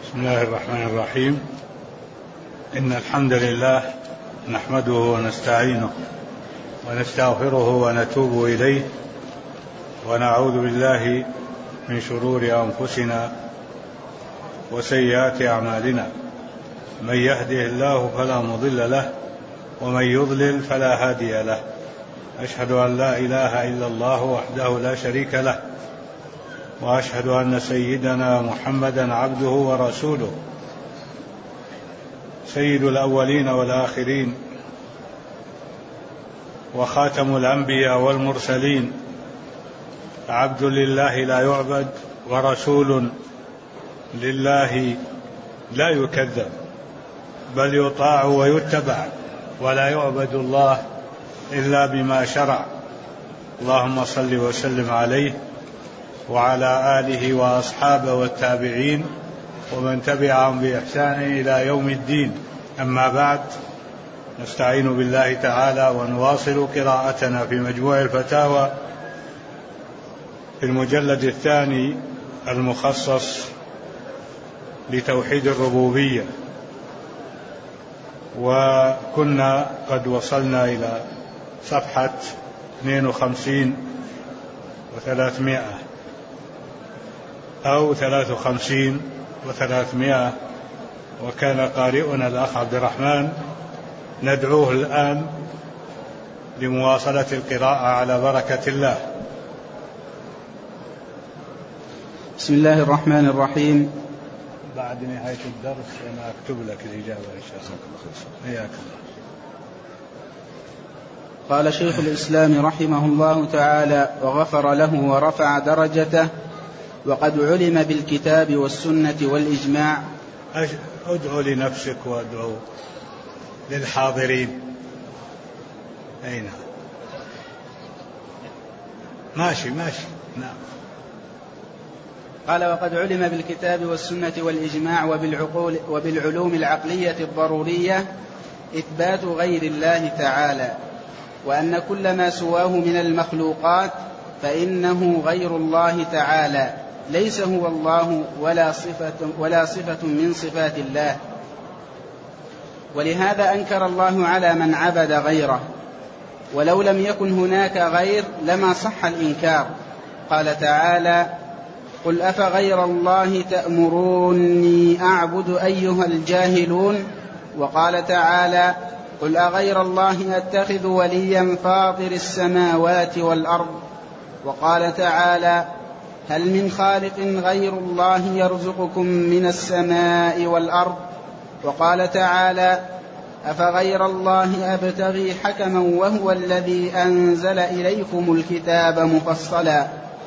بسم الله الرحمن الرحيم. إن الحمد لله نحمده ونستعينه ونستغفره ونتوب إليه ونعوذ بالله من شرور أنفسنا وسيئات أعمالنا. من يهده الله فلا مضل له ومن يضلل فلا هادي له. أشهد أن لا إله إلا الله وحده لا شريك له، وأشهد أن سيدنا محمدا عبده ورسوله، سيد الأولين والآخرين وخاتم الأنبياء والمرسلين، عبد لله لا يعبد ورسول لله لا يكذب، بل يطاع ويتبع، ولا يعبد الله إلا بما شرع. اللهم صل وسلم عليه وعلى آله وأصحابه والتابعين ومن تبعهم بإحسان إلى يوم الدين. أما بعد، نستعين بالله تعالى ونواصل قراءتنا في مجموع الفتاوى في المجلد الثاني المخصص لتوحيد الربوبية، وكنا قد وصلنا إلى صفحة 52 و300 أو 53 و300، وكان قارئنا الأخ عبد الرحمن ندعوه الآن لمواصلة القراءة على بركة الله. بسم الله الرحمن الرحيم. بعد نهاية الدرس أنا أكتب لك الإجابة إن شاء الله. حياك الله. قال شيخ الإسلام رحمه الله تعالى وغفر له ورفع درجته: وقد علم بالكتاب والسنة والإجماع. ادعو لنفسك وادعو للحاضرين. أين ماشي نعم. قال: وقد علم بالكتاب والسنة والإجماع وبالعلوم العقلية الضرورية إثبات غير الله تعالى، وأن كل ما سواه من المخلوقات فإنه غير الله تعالى، ليس هو الله ولا صفة من صفات الله. ولهذا أنكر الله على من عبد غيره، ولو لم يكن هناك غير لما صح الإنكار. قال تعالى: قل أفغير الله تأمروني أعبد أيها الجاهلون. وقال تعالى: قل أغير الله أتخذ وليا فاطر السماوات والأرض. وقال تعالى: هل من خالق غير الله يرزقكم من السماء والأرض. وقال تعالى: أفغير الله أبتغي حكما وهو الذي أنزل إليكم الكتاب مفصلا.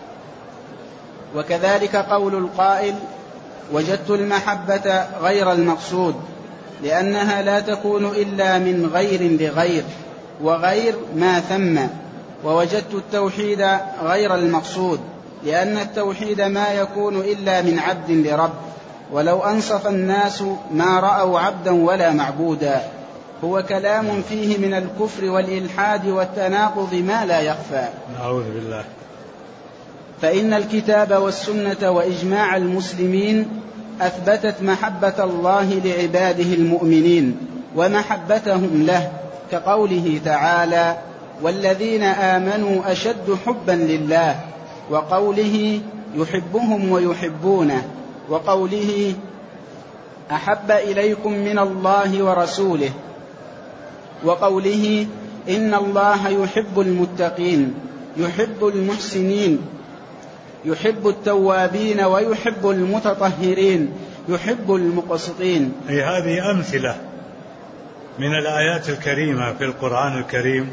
وكذلك قول القائل: وجدت المحبة غير المقصود، لأنها لا تكون إلا من غير لغير وغير ما ثم. ووجدت التوحيد غير المقصود، لأن التوحيد ما يكون إلا من عبد لرب، ولو أنصف الناس ما رأوا عبدا ولا معبودا. هو كلام فيه من الكفر والإلحاد والتناقض ما لا يخفى. نعوذ بالله. فإن الكتاب والسنة وإجماع المسلمين أثبتت محبة الله لعباده المؤمنين ومحبتهم له، كقوله تعالى: والذين آمنوا أشد حبا لله، وقوله يحبهم ويحبونه، وقوله أحب إليكم من الله ورسوله، وقوله إن الله يحب المتقين، يحب المحسنين، يحب التوابين ويحب المتطهرين، يحب المقسطين. هذه أمثلة من الآيات الكريمة في القرآن الكريم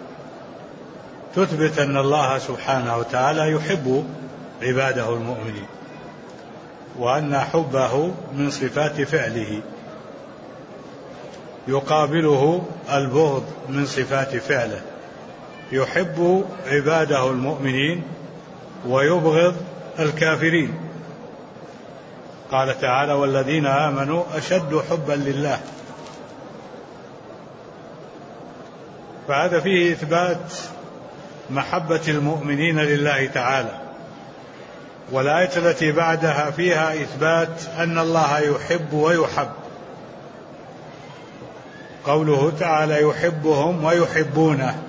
تثبت أن الله سبحانه وتعالى يحب عباده المؤمنين، وأن حبه من صفات فعله، يقابله البغض من صفات فعله. يحب عباده المؤمنين ويبغض الكافرين. قال تعالى: والذين آمنوا أشد حبا لله. فهذا فيه إثبات محبة المؤمنين لله تعالى، والآية التي بعدها فيها إثبات أن الله يحب ويحب، قوله تعالى يحبهم ويحبونه،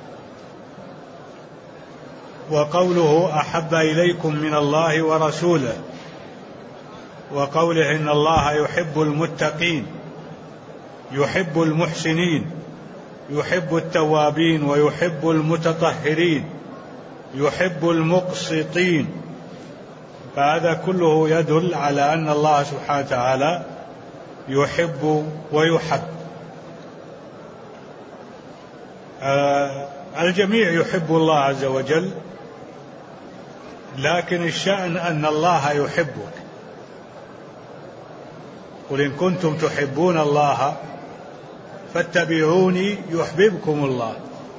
وقوله أحب إليكم من الله ورسوله، وقوله إن الله يحب المتقين يحب المحسنين يحب التوابين ويحب المتطهرين يحب المقسطين. فهذا كله يدل على أن الله سبحانه وتعالى يحب ويحب. الجميع يحب الله عز وجل، لكن الشأن أن الله يحبك. قل إن كنتم تحبون الله فاتبعوني يحببكم الله.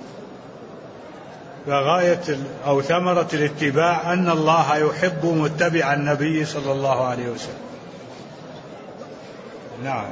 فغاية أو ثمرة الاتباع أن الله يحب متبع النبي صلى الله عليه وسلم. نعم.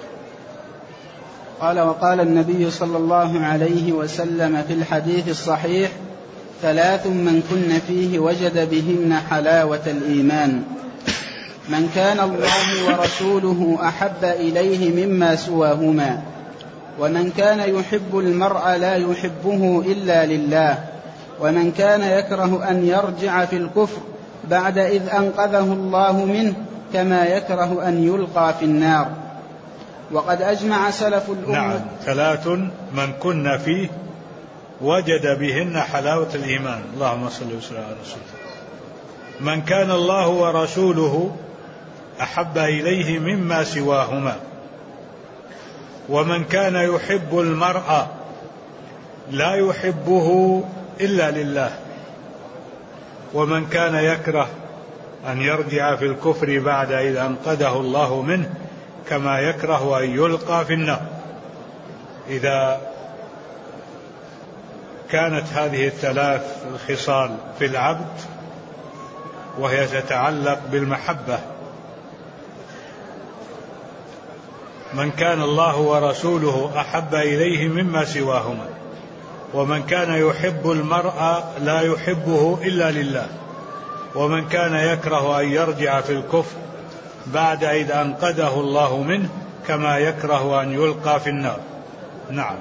قال وقال النبي صلى الله عليه وسلم في الحديث الصحيح: 3 من كن فيه وجد بهن حلاوة الإيمان: من كان الله ورسوله أحب إليه مما سواهما، ومن كان يحب المرء لا يحبه إلا لله، ومن كان يكره أن يرجع في الكفر بعد إذ أنقذه الله منه كما يكره أن يلقى في النار. وقد أجمع سلف الأمة. نعم. 3 من كن فيه وجد بهن حلاوة الإيمان. اللهم صل وسلم على رسوله. من كان الله ورسوله أحب إليه مما سواهما، ومن كان يحب المرء لا يحبه إلا لله، ومن كان يكره أن يرجع في الكفر بعد إذ أنقذه الله منه كما يكره أن يلقى في النار. إذا كانت هذه 3 الخصال في العبد وهي تتعلق بالمحبة: من كان الله ورسوله أحب إليه مما سواهما، ومن كان يحب المرء لا يحبه إلا لله، ومن كان يكره أن يرجع في الكفر بعد إذ أنقذه الله منه كما يكره أن يلقى في النار. نعم.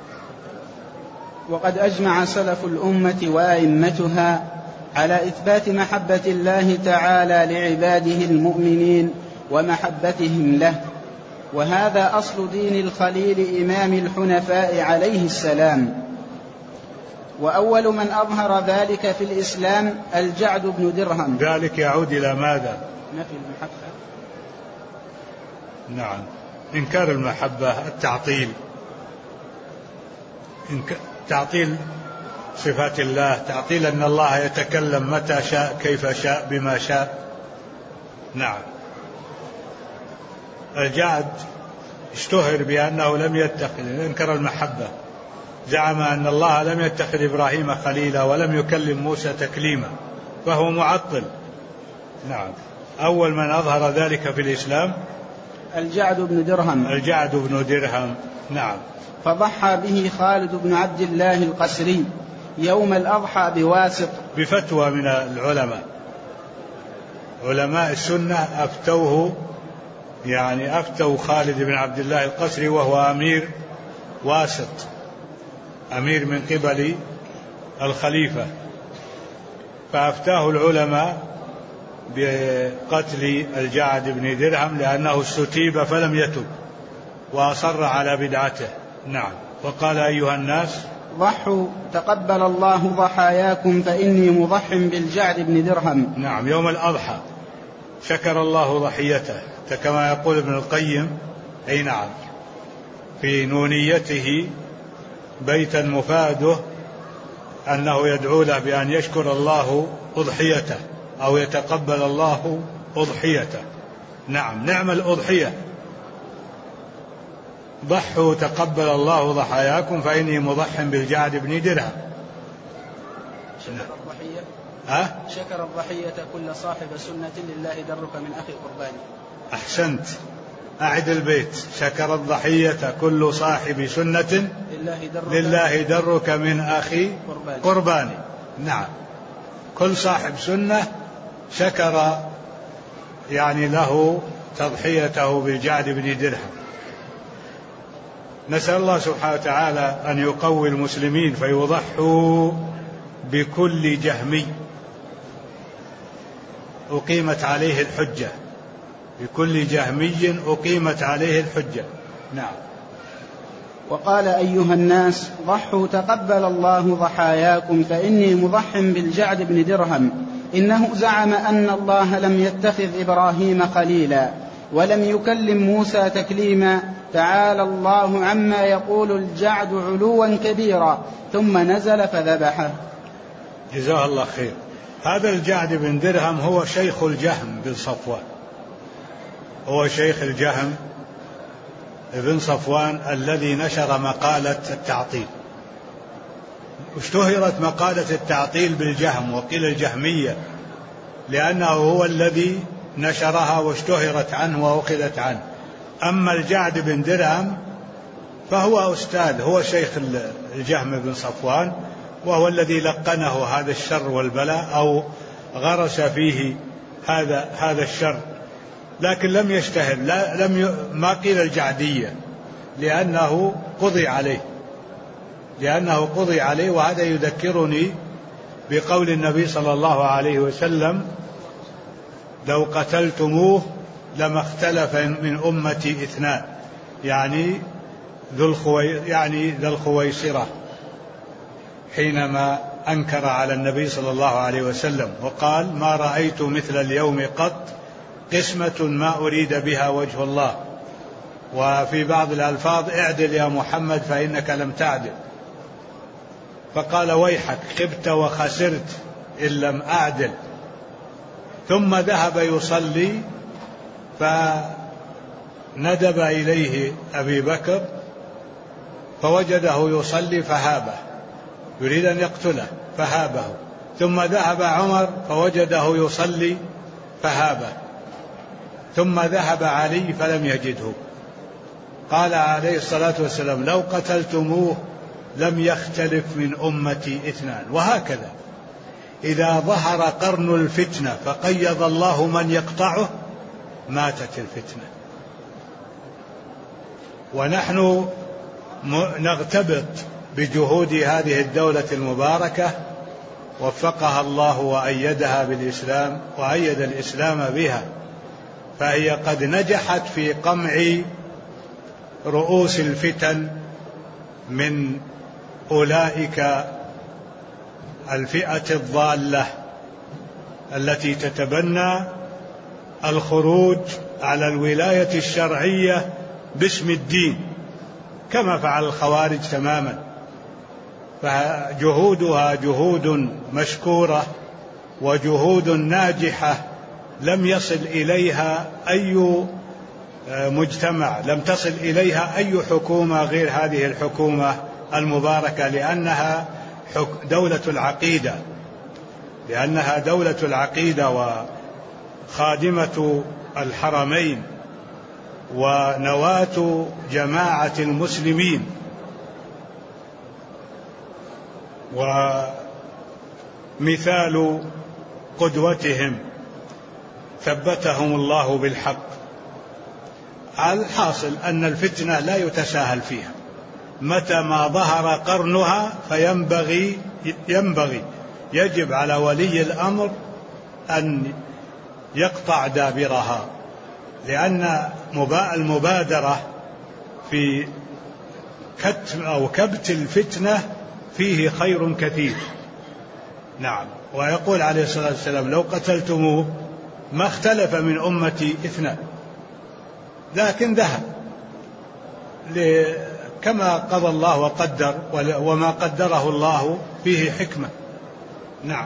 وقد أجمع سلف الأمة وأئمتها على إثبات محبة الله تعالى لعباده المؤمنين ومحبتهم له، وهذا أصل دين الخليل إمام الحنفاء عليه السلام. وأول من أظهر ذلك في الإسلام الجعد بن درهم. ذلك يعود إلى ماذا؟ نفي المحبة. نعم. إنكار المحبة، التعطيل، تعطيل صفات الله، تعطيل أن الله يتكلم متى شاء كيف شاء بما شاء. نعم. الجعد اشتهر بأنه لم يتخذ، انكر المحبة، زعم أن الله لم يتخذ إبراهيم خليلا ولم يكلم موسى تكليما، فهو معطل. نعم. أول من أظهر ذلك في الإسلام الجعد بن درهم. الجعد بن درهم. نعم. فضحى به خالد بن عبد الله القسري يوم الأضحى بواسط، بفتوى من العلماء، علماء السنة أفتوه، يعني أفتوا خالد بن عبد الله القسري وهو أمير واسط، أمير من قبل الخليفة، فأفتاه العلماء بقتل الجعد بن درهم لأنه استتيب فلم يتب وأصر على بدعته. نعم. وقال: أيها الناس ضحوا تقبل الله ضحاياكم فإني مضح بالجعد بن درهم. نعم. يوم الأضحى شكر الله ضحيته، كما يقول ابن القيم، أي نعم، في نونيته بيتا مفاده أنه يدعو له بأن يشكر الله أضحيته أو يتقبل الله أضحيته. نعم. نعم الأضحية. ضحوا تقبل الله ضحاياكم فإني مضح بالجعد بن درهم. شكر الضحية كل صاحب سنة لله درك من أخي قرباني. أحسنت. أعد البيت: شكر الضحية كل صاحب سنة لله درك من أخي قرباني. نعم. كل صاحب سنة شكر يعني له تضحيته بالجعد بن درهم. نسأل الله سبحانه وتعالى أن يقوي المسلمين فيضحوا بكل جهمي أقيمت عليه الحجة، بكل جهمي أقيمت عليه الحجة. نعم. وقال أيها الناس ضحوا تقبل الله ضحاياكم فإني مضح بالجعد بن درهم، إنه زعم أن الله لم يتخذ إبراهيم خليلا ولم يكلم موسى تكليما، تعالى الله عما يقول الجعد علوا كبيرا، ثم نزل فذبحه. جزاه الله خير. هذا الجعد بن درهم هو شيخ الجهم بن صفوان، هو شيخ الجهم بن صفوان الذي نشر مقالة التعطيل. اشتهرت مقالة التعطيل بالجهم وقيل الجهمية، لأنه هو الذي نشرها واشتهرت عنه وأخذت عنه. أما الجعد بن درهم فهو أستاذ، هو شيخ الجهم بن صفوان، وهو الذي لقنه هذا الشر والبلاء أو غرس فيه هذا الشر، لكن لم يشتهر، ما قيل الجعدية لأنه قضي عليه. وهذا يذكرني بقول النبي صلى الله عليه وسلم: لو قتلتموه لما اختلف من أمتي اثنان، يعني ذا الخويصرة، حينما أنكر على النبي صلى الله عليه وسلم وقال: ما رأيت مثل اليوم قط، قسمة ما أريد بها وجه الله. وفي بعض الألفاظ: اعدل يا محمد فإنك لم تعدل. فقال: ويحك، خبت وخسرت إن لم أعدل. ثم ذهب يصلي، فندب إليه أبي بكر فوجده يصلي فهابه، يريد أن يقتله فهابه. ثم ذهب عمر فوجده يصلي فهابه. ثم ذهب علي فلم يجده. قال عليه الصلاة والسلام: لو قتلتموه لم يختلف من أمتي اثنان. وهكذا إذا ظهر قرن الفتنة فقيض الله من يقطعه ماتت الفتنة. ونحن نغتبط بجهود هذه الدولة المباركة، وفقها الله وأيدها بالإسلام وأيد الإسلام بها، فهي قد نجحت في قمع رؤوس الفتن من أولئك الفئة الضالة التي تتبنى الخروج على الولاية الشرعية باسم الدين، كما فعل الخوارج تماما. فجهودها جهود مشكورة وجهود ناجحة، لم يصل إليها أي مجتمع، لم تصل إليها أي حكومة غير هذه الحكومة المباركة، لأنها دولة العقيدة، لأنها دولة العقيدة وخادمة الحرمين ونواة جماعة المسلمين، ومثال قدوتهم ثبتهم الله بالحق. الحاصل أن الفتنة لا يتساهل فيها، متى ما ظهر قرنها يجب على ولي الأمر أن يقطع دابرها، لأن المبادرة في كتم أو كبت الفتنة فيه خير كثير. نعم. ويقول عليه الصلاة والسلام: لو قتلتموه ما اختلف من أمتي اثنان، لكن ذهب كما قضى الله وقدر، وما قدره الله فيه حكمة. نعم.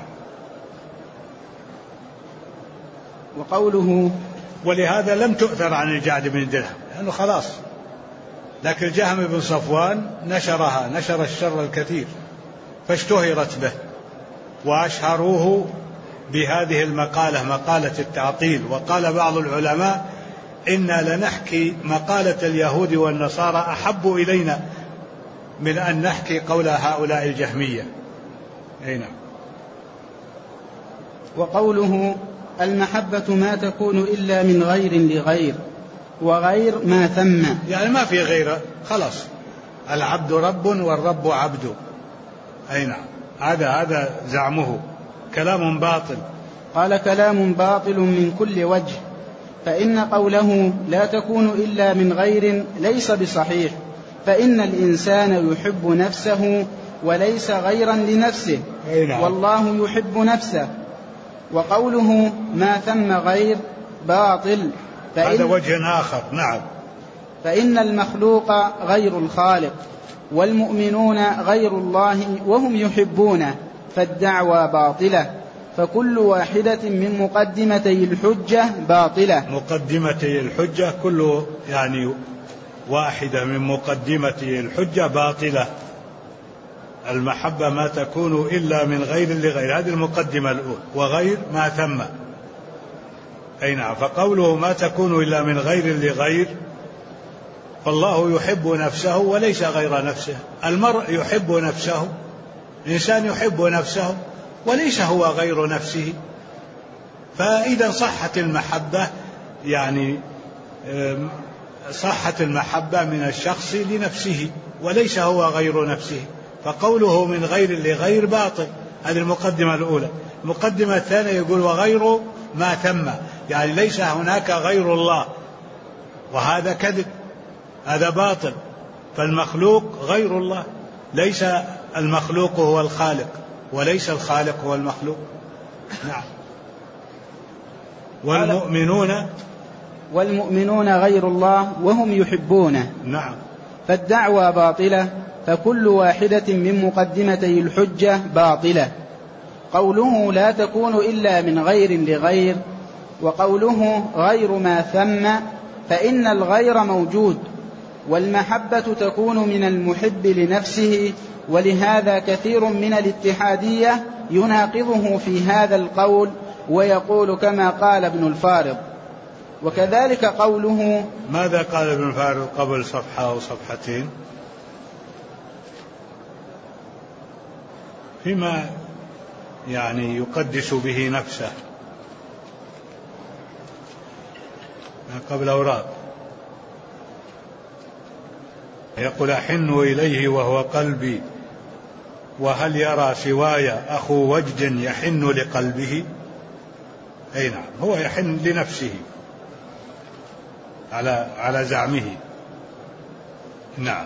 وقوله: ولهذا لم تؤثر عن الجعد بن درهم، لأنه خلاص. لكن الجهم بن صفوان نشر الشر الكثير فاشتهرت به، وأشهروه بهذه المقالة، مقالة التعطيل. وقال بعض العلماء: إنا لنحكي مقالة اليهود والنصارى أحب إلينا من أن نحكي قول هؤلاء الجهمية. نعم. وقوله: المحبة ما تكون إلا من غير لغير، وغير ما ثم، يعني ما في غيره، خلاص العبد رب والرب عبد. أي نعم، هذا زعمه كلام باطل. قال: كلام باطل من كل وجه، فإن قوله لا تكون إلا من غير ليس بصحيح، فإن الإنسان يحب نفسه وليس غيرا لنفسه، والله يحب نفسه. وقوله ما ثم غير باطل، هذا وجه آخر. نعم. فإن المخلوق غير الخالق، والمؤمنون غير الله وهم يحبونه، فالدعوى باطلة. فكل واحدة من مقدمتي الحجة باطلة. مقدمتي الحجة، كل يعني واحدة من مقدمتي الحجة باطلة. المحبة ما تكون إلا من غير لغير، هذه المقدمة الأولى، وغير ما ثم. أي نعم. فقوله ما تكون إلا من غير لغير، فالله يحب نفسه وليس غير نفسه. المرء يحب نفسه، الإنسان يحب نفسه وليس هو غير نفسه. فإذا صحت المحبة، يعني صحت المحبة من الشخص لنفسه وليس هو غير نفسه. فقوله من غير لغير باطل. هذه المقدمة الأولى. المقدمة الثانية يقول وغير ما ثم، يعني ليس هناك غير الله، وهذا كذب، هذا باطل. فالمخلوق غير الله، ليس المخلوق هو الخالق، وليس الخالق هو المخلوق. نعم. والمؤمنون غير الله وهم يحبونه. نعم. فالدعوى باطلة، فكل واحدة من مقدمتي الحجة باطلة. قوله لا تكون إلا من غير لغير، وقوله غير ما ثم، فإن الغير موجود، والمحبة تكون من المحب لنفسه، ولهذا كثير من الاتحادية يناقضه في هذا القول ويقول كما قال ابن الفارض. وكذلك قوله، ماذا قال ابن الفارض قبل صفحة أو صفحتين فيما يعني يقدس به نفسه قبل أوراق؟ يقول أحن إليه وهو قلبي، وهل يرى سواي أخو وجد يحن لقلبه؟ أي نعم، هو يحن لنفسه على زعمه. نعم.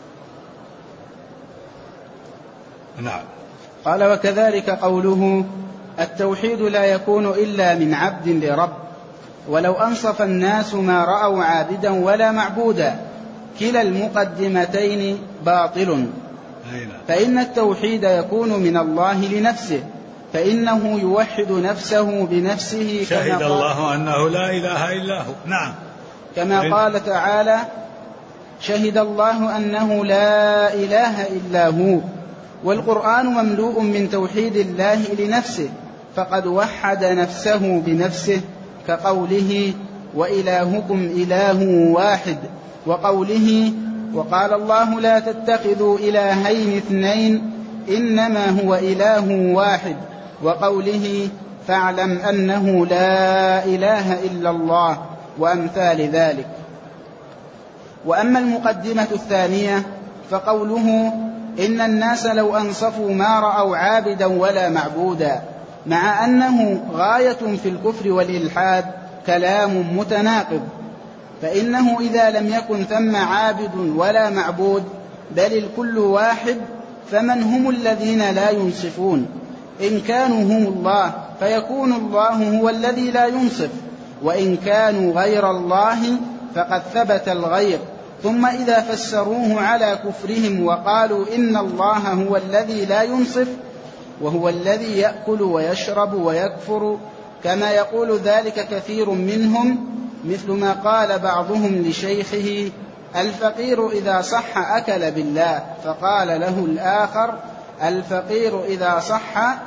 نعم. قال وكذلك قوله التوحيد لا يكون إلا من عبد لرب، ولو أنصف الناس ما رأوا عابدا ولا معبودا، كلا المقدمتين باطل. فإن التوحيد يكون من الله لنفسه، فإنه يوحد نفسه بنفسه، شهد الله أنه لا إله إلا هو. نعم. كما قال تعالى شهد الله أنه لا إله إلا هو. والقرآن مملوء من توحيد الله لنفسه، فقد وحد نفسه بنفسه، كقوله وإلهكم إله واحد، وقوله وقال الله لا تتخذوا إلهين اثنين إنما هو إله واحد، وقوله فاعلم أنه لا إله إلا الله، وأمثال ذلك. وأما المقدمة الثانية فقوله إن الناس لو أنصفوا ما رأوا عابدا ولا معبودا، مع أنه غاية في الكفر والإلحاد، كلام متناقض. فإنه إذا لم يكن ثم عابد ولا معبود بل الكل واحد، فمن هم الذين لا ينصفون؟ إن كانوا هم الله فيكون الله هو الذي لا ينصف، وإن كانوا غير الله فقد ثبت الغير. ثم إذا فسروه على كفرهم وقالوا إن الله هو الذي لا ينصف وهو الذي يأكل ويشرب ويكفر، كما يقول ذلك كثير منهم، مثل ما قال بعضهم لشيخه الفقير إذا صح أكل بالله، فقال له الآخر الفقير إذا صح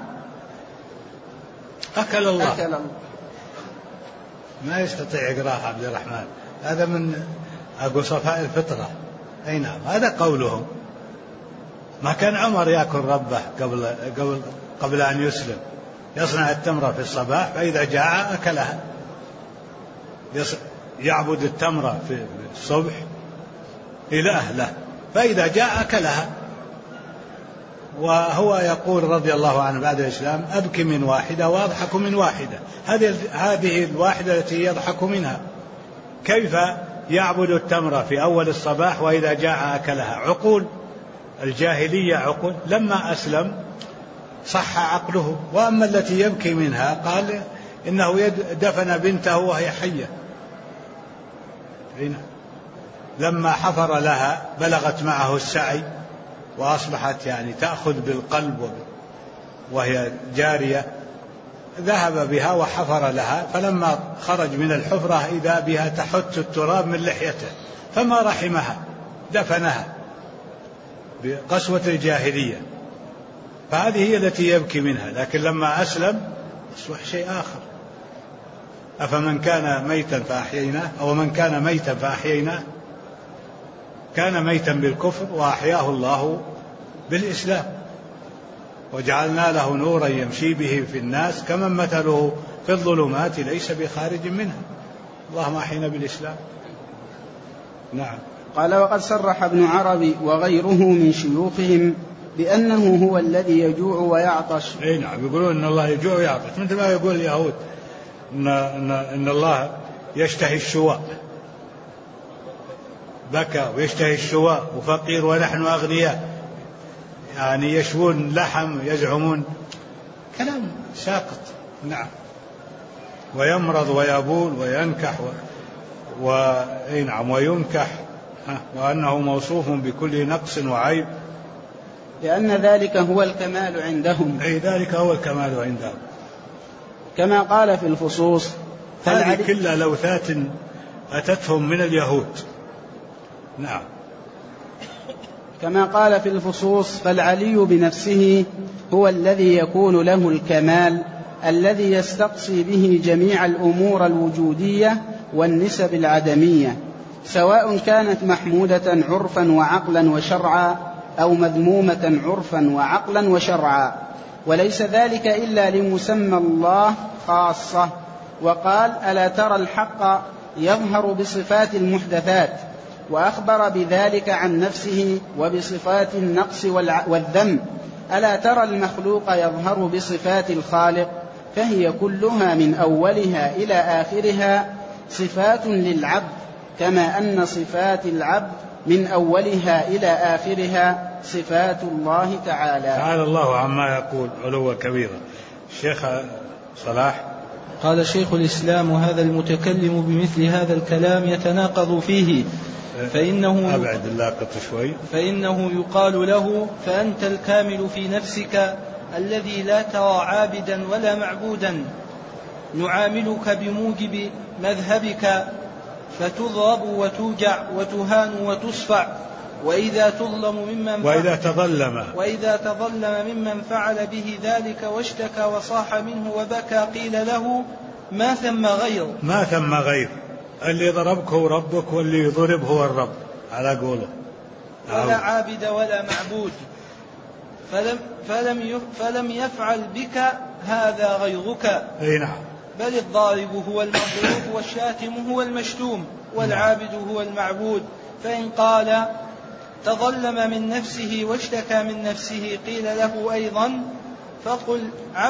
أكل الله. ما يستطيع يقرأها عبد الرحمن، هذا من أقول صفاء الفطرة. أي نعم، هذا قولهم. ما كان عمر يأكل ربه قبل أن يسلم، يصنع التمرة في الصباح فإذا جاع أكلها، يعبد التمرة في الصبح إلى أهله فإذا جاء أكلها. وهو يقول رضي الله عنه بعد الإسلام: أبكي من واحدة وأضحك من واحدة. هذه الواحدة التي يضحك منها. كيف يعبد التمرة في أول الصباح وإذا جاء أكلها؟ عقول الجاهلية عقول. لما أسلم صح عقله. وأما التي يبكي منها قال إنه دفن بنته وهي حية. لما حفر لها بلغت معه السعي وأصبحت يعني تأخذ بالقلب وهي جارية، ذهب بها وحفر لها، فلما خرج من الحفرة إذا بها تحت التراب من لحيته فما رحمها، دفنها بقسوة الجاهلية. فهذه هي التي يبكي منها. لكن لما أسلم أصبح شيء آخر. أفمن كان ميتا فأحييناه، أو من كان ميتا فأحييناه، كان ميتا بالكفر وأحياه الله بالإسلام، وجعلنا له نورا يمشي به في الناس كمن مثله في الظلمات ليس بخارج منها. اللهم أحينا بالإسلام. نعم. قال: وقد صرح ابن عربي وغيره من شيوخهم بأنه هو الذي يجوع ويعطش. أي نعم، يقولون إن الله يجوع ويعطش، مثل ما يقول اليهود إن الله يشتهي الشواء، بكى ويشتهي الشواء وفقير ونحن أغنياء، يعني يشوون لحم، يزعمون كلام ساقط. نعم. ويمرض ويبول وينكح نعم وينكح، وأنه موصوف بكل نقص وعيب، لأن ذلك هو الكمال عندهم. أي ذلك هو الكمال عندهم. كما قال في الفصوص: هذه كلها لوثات أتتهم من اليهود. نعم. كما قال في الفصوص: فالعلي بنفسه هو الذي يكون له الكمال الذي يستقصي به جميع الأمور الوجودية والنسب العدمية، سواء كانت محمودة عرفا وعقلا وشرعا أو مذمومة عرفا وعقلا وشرعا، وليس ذلك إلا لمسمى الله خاصة. وقال: ألا ترى الحق يظهر بصفات المحدثات، وأخبر بذلك عن نفسه وبصفات النقص والذم. ألا ترى المخلوق يظهر بصفات الخالق، فهي كلها من أولها إلى آخرها صفات للعبد، كما أن صفات العبد من أولها إلى آخرها صفات الله تعالى. تعالى الله عما يقول علوا كبيرا. الشيخ صلاح قال: شيخ الإسلام: هذا المتكلم بمثل هذا الكلام يتناقض فيه، فإنه يقال له: فأنت الكامل في نفسك الذي لا ترى عابدا ولا معبودا، نعاملك بموجب مذهبك فتضرب وتوجع وتهان وتصفع، وإذا تظلم ممن فعل به ذلك واشتكى وصاح منه وبكى قيل له: ما ثم غير اللي ضربك هو ربك، واللي يضرب هو الرب على قوله، ولا عابد ولا معبود، فلم يفعل بك هذا غيرك. نعم. بل الضارب هو المضروب والشاتم هو المشتوم والعابد هو المعبود. فإن قال تظلم من نفسه واشتكى من نفسه قيل له أيضا: فقل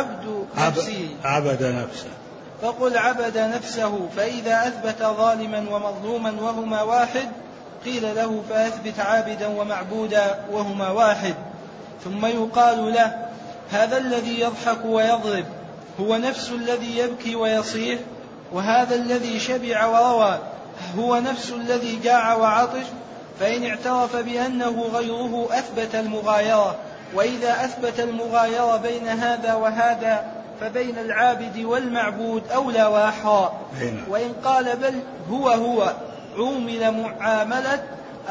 عبد نفسه. فإذا أثبت ظالما ومظلوما وهما واحد قيل له: فأثبت عابدا ومعبودا وهما واحد. ثم يقال له: هذا الذي يضحك ويضرب هو نفس الذي يبكي ويصيح، وهذا الذي شبع وروى هو نفس الذي جاع وعطش. فإن اعترف بأنه غيره أثبت المغايرة، وإذا أثبت المغايرة بين هذا وهذا فبين العابد والمعبود أولى وأحرى. وإن قال بل هو عومل معاملة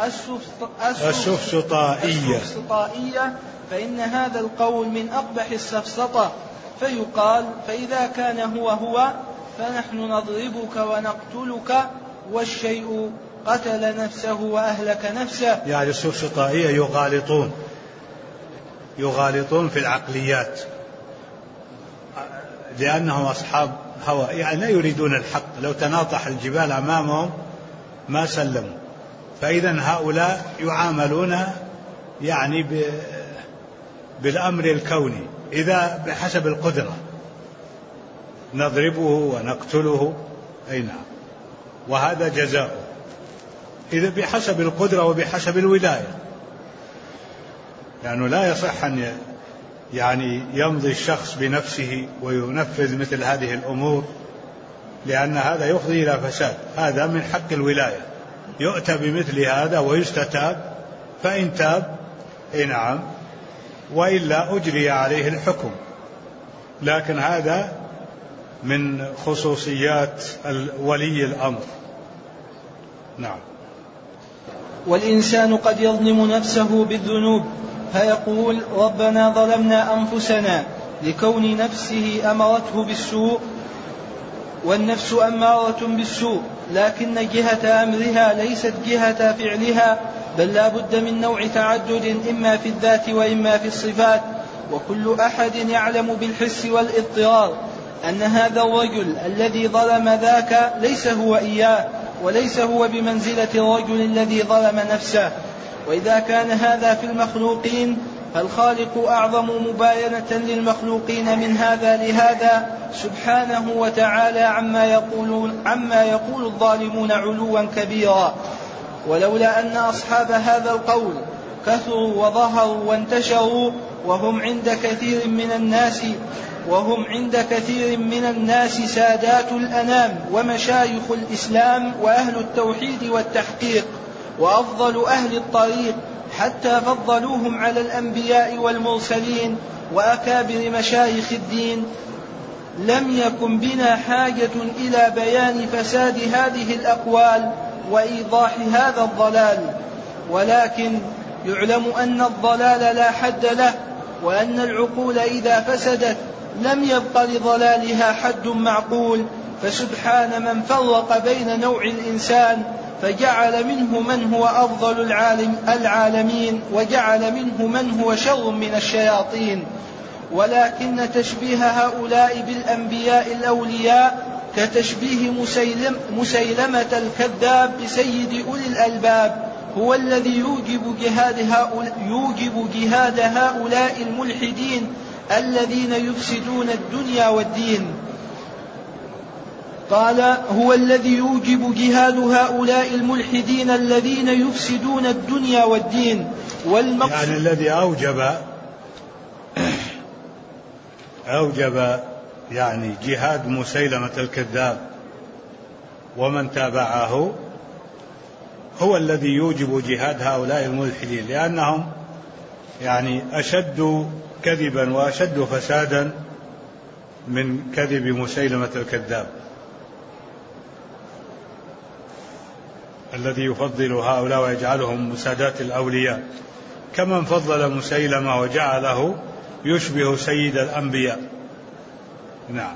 السفسطائية، فإن هذا القول من أقبح السفسطة. فيقال: فإذا كان هو فنحن نضربك ونقتلك، والشيء قتل نفسه وأهلك نفسه. يعني السفسطائية يغالطون في العقليات. لأنهم أصحاب هوى، يعني لا يريدون الحق، لو تناطح الجبال أمامهم ما سلموا. فإذا هؤلاء يعاملون يعني بالأمر الكوني، إذا بحسب القدرة نضربه ونقتله، أي نعم، وهذا جزاؤه، إذا بحسب القدرة وبحسب الولاية. لأنه لا يصح أن يعني يمضي الشخص بنفسه وينفذ مثل هذه الأمور، لأن هذا يفضي إلى فساد. هذا من حق الولاية، يؤتى بمثل هذا ويستتاب، فإن تاب نعم، وإلا أجري عليه الحكم. لكن هذا من خصوصيات ولي الأمر. نعم. والإنسان قد يظلم نفسه بالذنوب فيقول ربنا ظلمنا أنفسنا، لكون نفسه أمرته بالسوء، والنفس أمارة بالسوء، لكن جهة أمرها ليست جهة فعلها، بل لا بد من نوع تعدد إما في الذات وإما في الصفات. وكل أحد يعلم بالحس والاضطرار أن هذا الرجل الذي ظلم ذاك ليس هو إياه، وليس هو بمنزلة الرجل الذي ظلم نفسه. وإذا كان هذا في المخلوقين فالخالق أعظم مباينة للمخلوقين من هذا لهذا سبحانه وتعالى عما يقول الظالمون علوا كبيرا. ولولا أن أصحاب هذا القول كثروا وظهروا وانتشروا وهم عند كثير من الناس سادات الأنام ومشايخ الإسلام وأهل التوحيد والتحقيق وأفضل أهل الطريق، حتى فضلوهم على الأنبياء والمرسلين وأكابر مشايخ الدين، لم يكن بنا حاجة إلى بيان فساد هذه الأقوال وإيضاح هذا الضلال. ولكن يعلم أن الضلال لا حد له، وأن العقول إذا فسدت لم يبق لضلالها حد معقول. فسبحان من فرق بين نوع الإنسان فجعل منه من هو أفضل العالمين، وجعل منه من هو شر من الشياطين. ولكن تشبيه هؤلاء بالأنبياء الأولياء كتشبيه مسيلمة الكذاب بسيد أولي الألباب، هو الذي يوجب جهاد هؤلاء الملحدين الذين يفسدون الدنيا والدين. قال هو الذي يوجب جهاد هؤلاء الملحدين الذين يفسدون الدنيا والدين. يعني الذي أوجب يعني جهاد مسيلمة الكذاب ومن تابعه، هو الذي يوجب جهاد هؤلاء الملحدين، لأنهم يعني أشد كذبا وأشد فسادا من كذب مسيلمة الكذاب الذي يفضل هؤلاء ويجعلهم سادات الأولياء، كمن فضل مسيلمة وجعله يشبه سيد الأنبياء. نعم.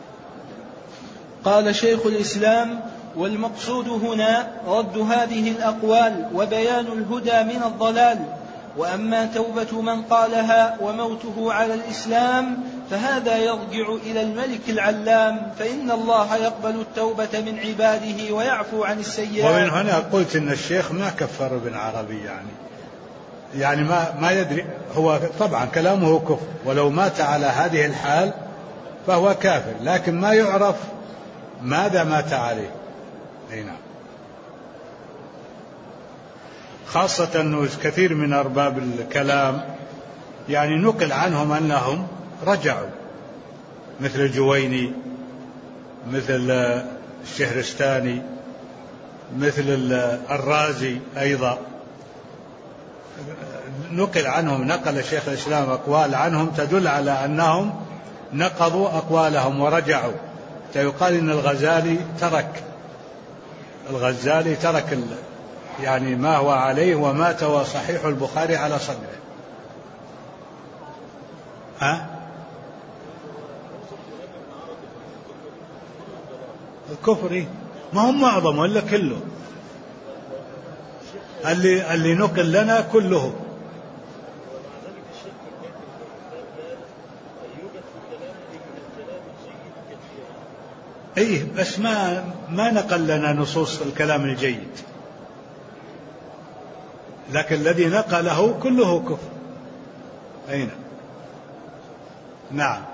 قال شيخ الإسلام: والمقصود هنا رد هذه الأقوال وبيان الهدى من الضلال. وأما توبة من قالها وموته على الإسلام فهذا يرجع إلى الملك العلام، فإن الله يقبل التوبة من عباده ويعفو عن السيئات. ومن هنا قلت إن الشيخ ما كفر ابن عربي، يعني ما يدري، هو طبعا كلامه كفر، ولو مات على هذه الحال فهو كافر، لكن ما يعرف ماذا مات عليه. نعم. خاصة أنه كثير من أرباب الكلام يعني نقل عنهم أنهم رجعوا، مثل الجويني، مثل الشهرستاني، مثل الرازي أيضا، نقل عنهم، نقل شيخ الإسلام أقوال عنهم تدل على أنهم نقضوا أقوالهم ورجعوا. يقال إن الغزالي ترك يعني ما هو عليه ومات وصحيح البخاري على صدره. الكفر ما هم معظم ولا كله، اللي نقل لنا كله. إيه بس ما نقل لنا نصوص الكلام الجيد، لكن الذي نقله كله كفر. أين؟ نعم،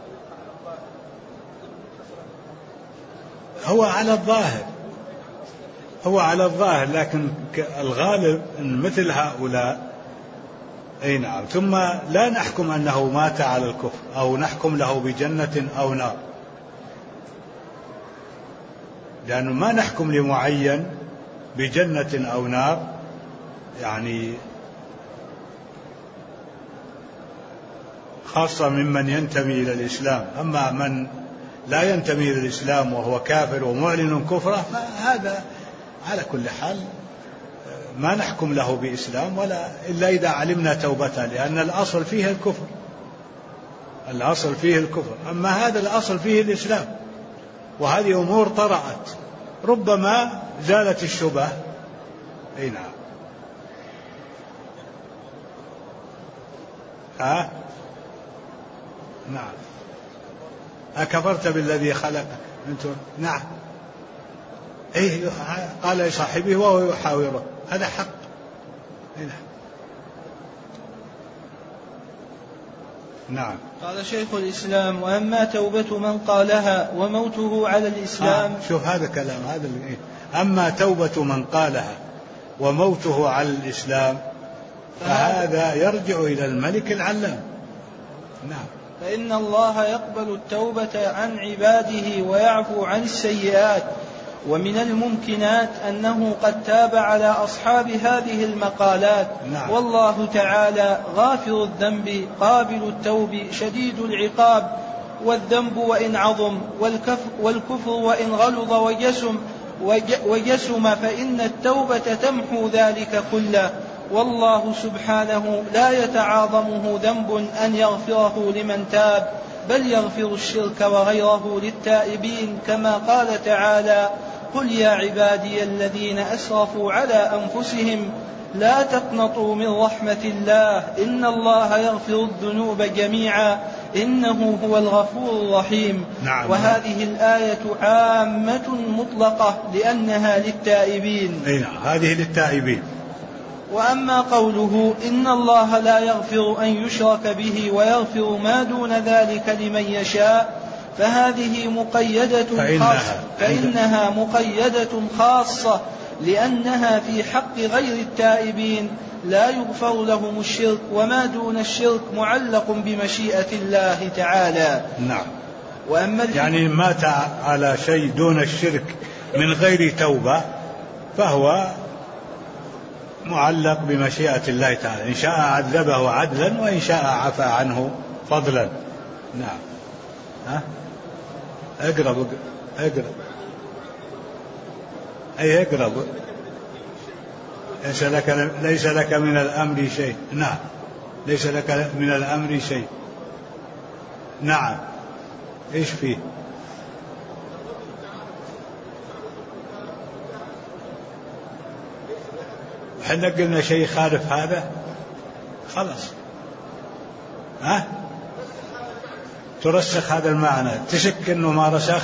هو على الظاهر، لكن الغالب أن مثل هؤلاء أي نعم. ثم لا نحكم أنه مات على الكفر أو نحكم له بجنة أو نار، لأنه ما نحكم لمعين بجنة أو نار، يعني خاصة ممن ينتمي إلى الإسلام. أما من لا ينتمي إلى الإسلام وهو كافر ومعلن كفره فهذا على كل حال ما نحكم له بإسلام ولا إلا إذا علمنا توبته، لأن الأصل فيه الكفر، الأصل فيه الكفر. أما هذا الأصل فيه الإسلام، وهذه أمور طرأت ربما زالت الشبهة. أي نعم. نعم. أكفرت بالذي خلقك أنتم؟ نعم. إيه قال لصاحبه وهو يحاوره، هذا حق. إيه نعم. قال شيخ الإسلام: وأما توبة من قالها وموته على الإسلام. شوف هذا كلام، هذا أما توبة من قالها وموته على الإسلام فهذا يرجع إلى الملك العلام. نعم. فإن الله يقبل التوبة عن عباده ويعفو عن السيئات، ومن الممكنات أنه قد تاب على أصحاب هذه المقالات. نعم. والله تعالى غافر الذنب قابل التوب شديد العقاب، والذنب وإن عظم والكفر وإن غلظ وجسم فإن التوبة تمحو ذلك كله. والله سبحانه لا يتعاظمه ذنب أن يغفره لمن تاب، بل يغفر الشرك وغيره للتائبين، كما قال تعالى: قل يا عبادي الذين أسرفوا على أنفسهم لا تقنطوا من رحمة الله إن الله يغفر الذنوب جميعا إنه هو الغفور الرحيم. نعم. وهذه الآية عامة مطلقة لأنها للتائبين. نعم، هذه للتائبين. وأما قوله إن الله لا يغفر أن يشرك به ويغفر ما دون ذلك لمن يشاء فهذه مقيدة خاصة، فإنها مقيدة خاصة لأنها في حق غير التائبين لا يغفر لهم الشرك، وما دون الشرك معلق بمشيئة الله تعالى. نعم. وأما يعني مات على شيء دون الشرك من غير توبة فهو معلق بمشيئة الله تعالى، إن شاء عذبه عدلا وإن شاء عفى عنه فضلا. نعم. اقرب أي اقرب. ليس لك من الأمر شيء. نعم، ليس لك من الأمر شيء. نعم. إيش فيه؟ حنا قلنا شيء خالف هذا خلاص. ترسخ هذا المعنى، تشك انه ما رسخ،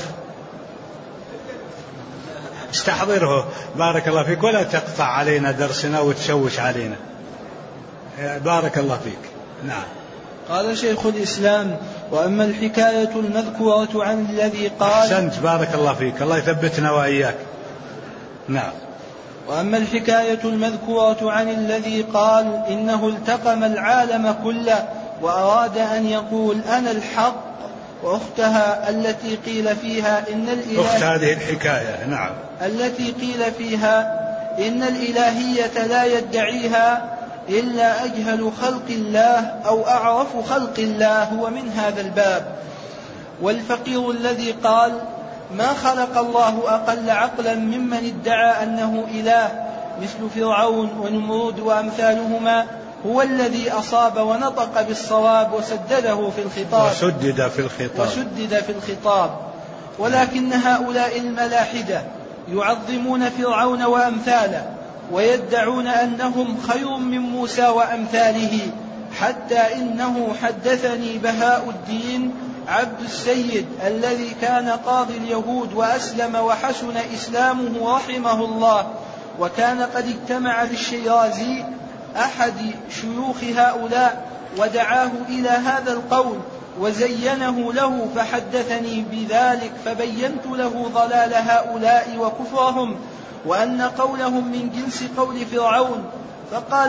استحضره. بارك الله فيك، ولا تقطع علينا درسنا وتشوش علينا. بارك الله فيك. نعم. قال شيخ الإسلام: وأما الحكاية المذكورة عن الذي قال. أحسنت، بارك الله فيك، الله يثبتنا وإياك. نعم. وأما الحكاية المذكورة عن الذي قال إنه التقم العالم كله وأراد أن يقول أنا الحق، وأختها التي قيل فيها إن الإله، أخت هذه الحكاية. نعم. التي قيل فيها إن الإلهية لا يدعيها إلا أجهل خلق الله أو أعرف خلق الله، هو من هذا الباب. والفقير الذي قال ما خلق الله أقل عقلا ممن ادعى أنه إله مثل فرعون ونمرود وأمثالهما، هو الذي أصاب ونطق بالصواب وسدده في الخطاب وسدد في الخطاب. ولكن هؤلاء الملاحدة يعظمون فرعون وأمثاله ويدعون أنهم خير من موسى وأمثاله، حتى إنه حدثني بهاء الدين عبد السيد الذي كان قاضي اليهود وأسلم وحسن إسلامه رحمه الله، وكان قد اجتمع للشيرازي أحد شيوخ هؤلاء ودعاه إلى هذا القول وزينه له، فحدثني بذلك فبينت له ضلال هؤلاء وكفرهم، وأن قولهم من جنس قول فرعون. فقال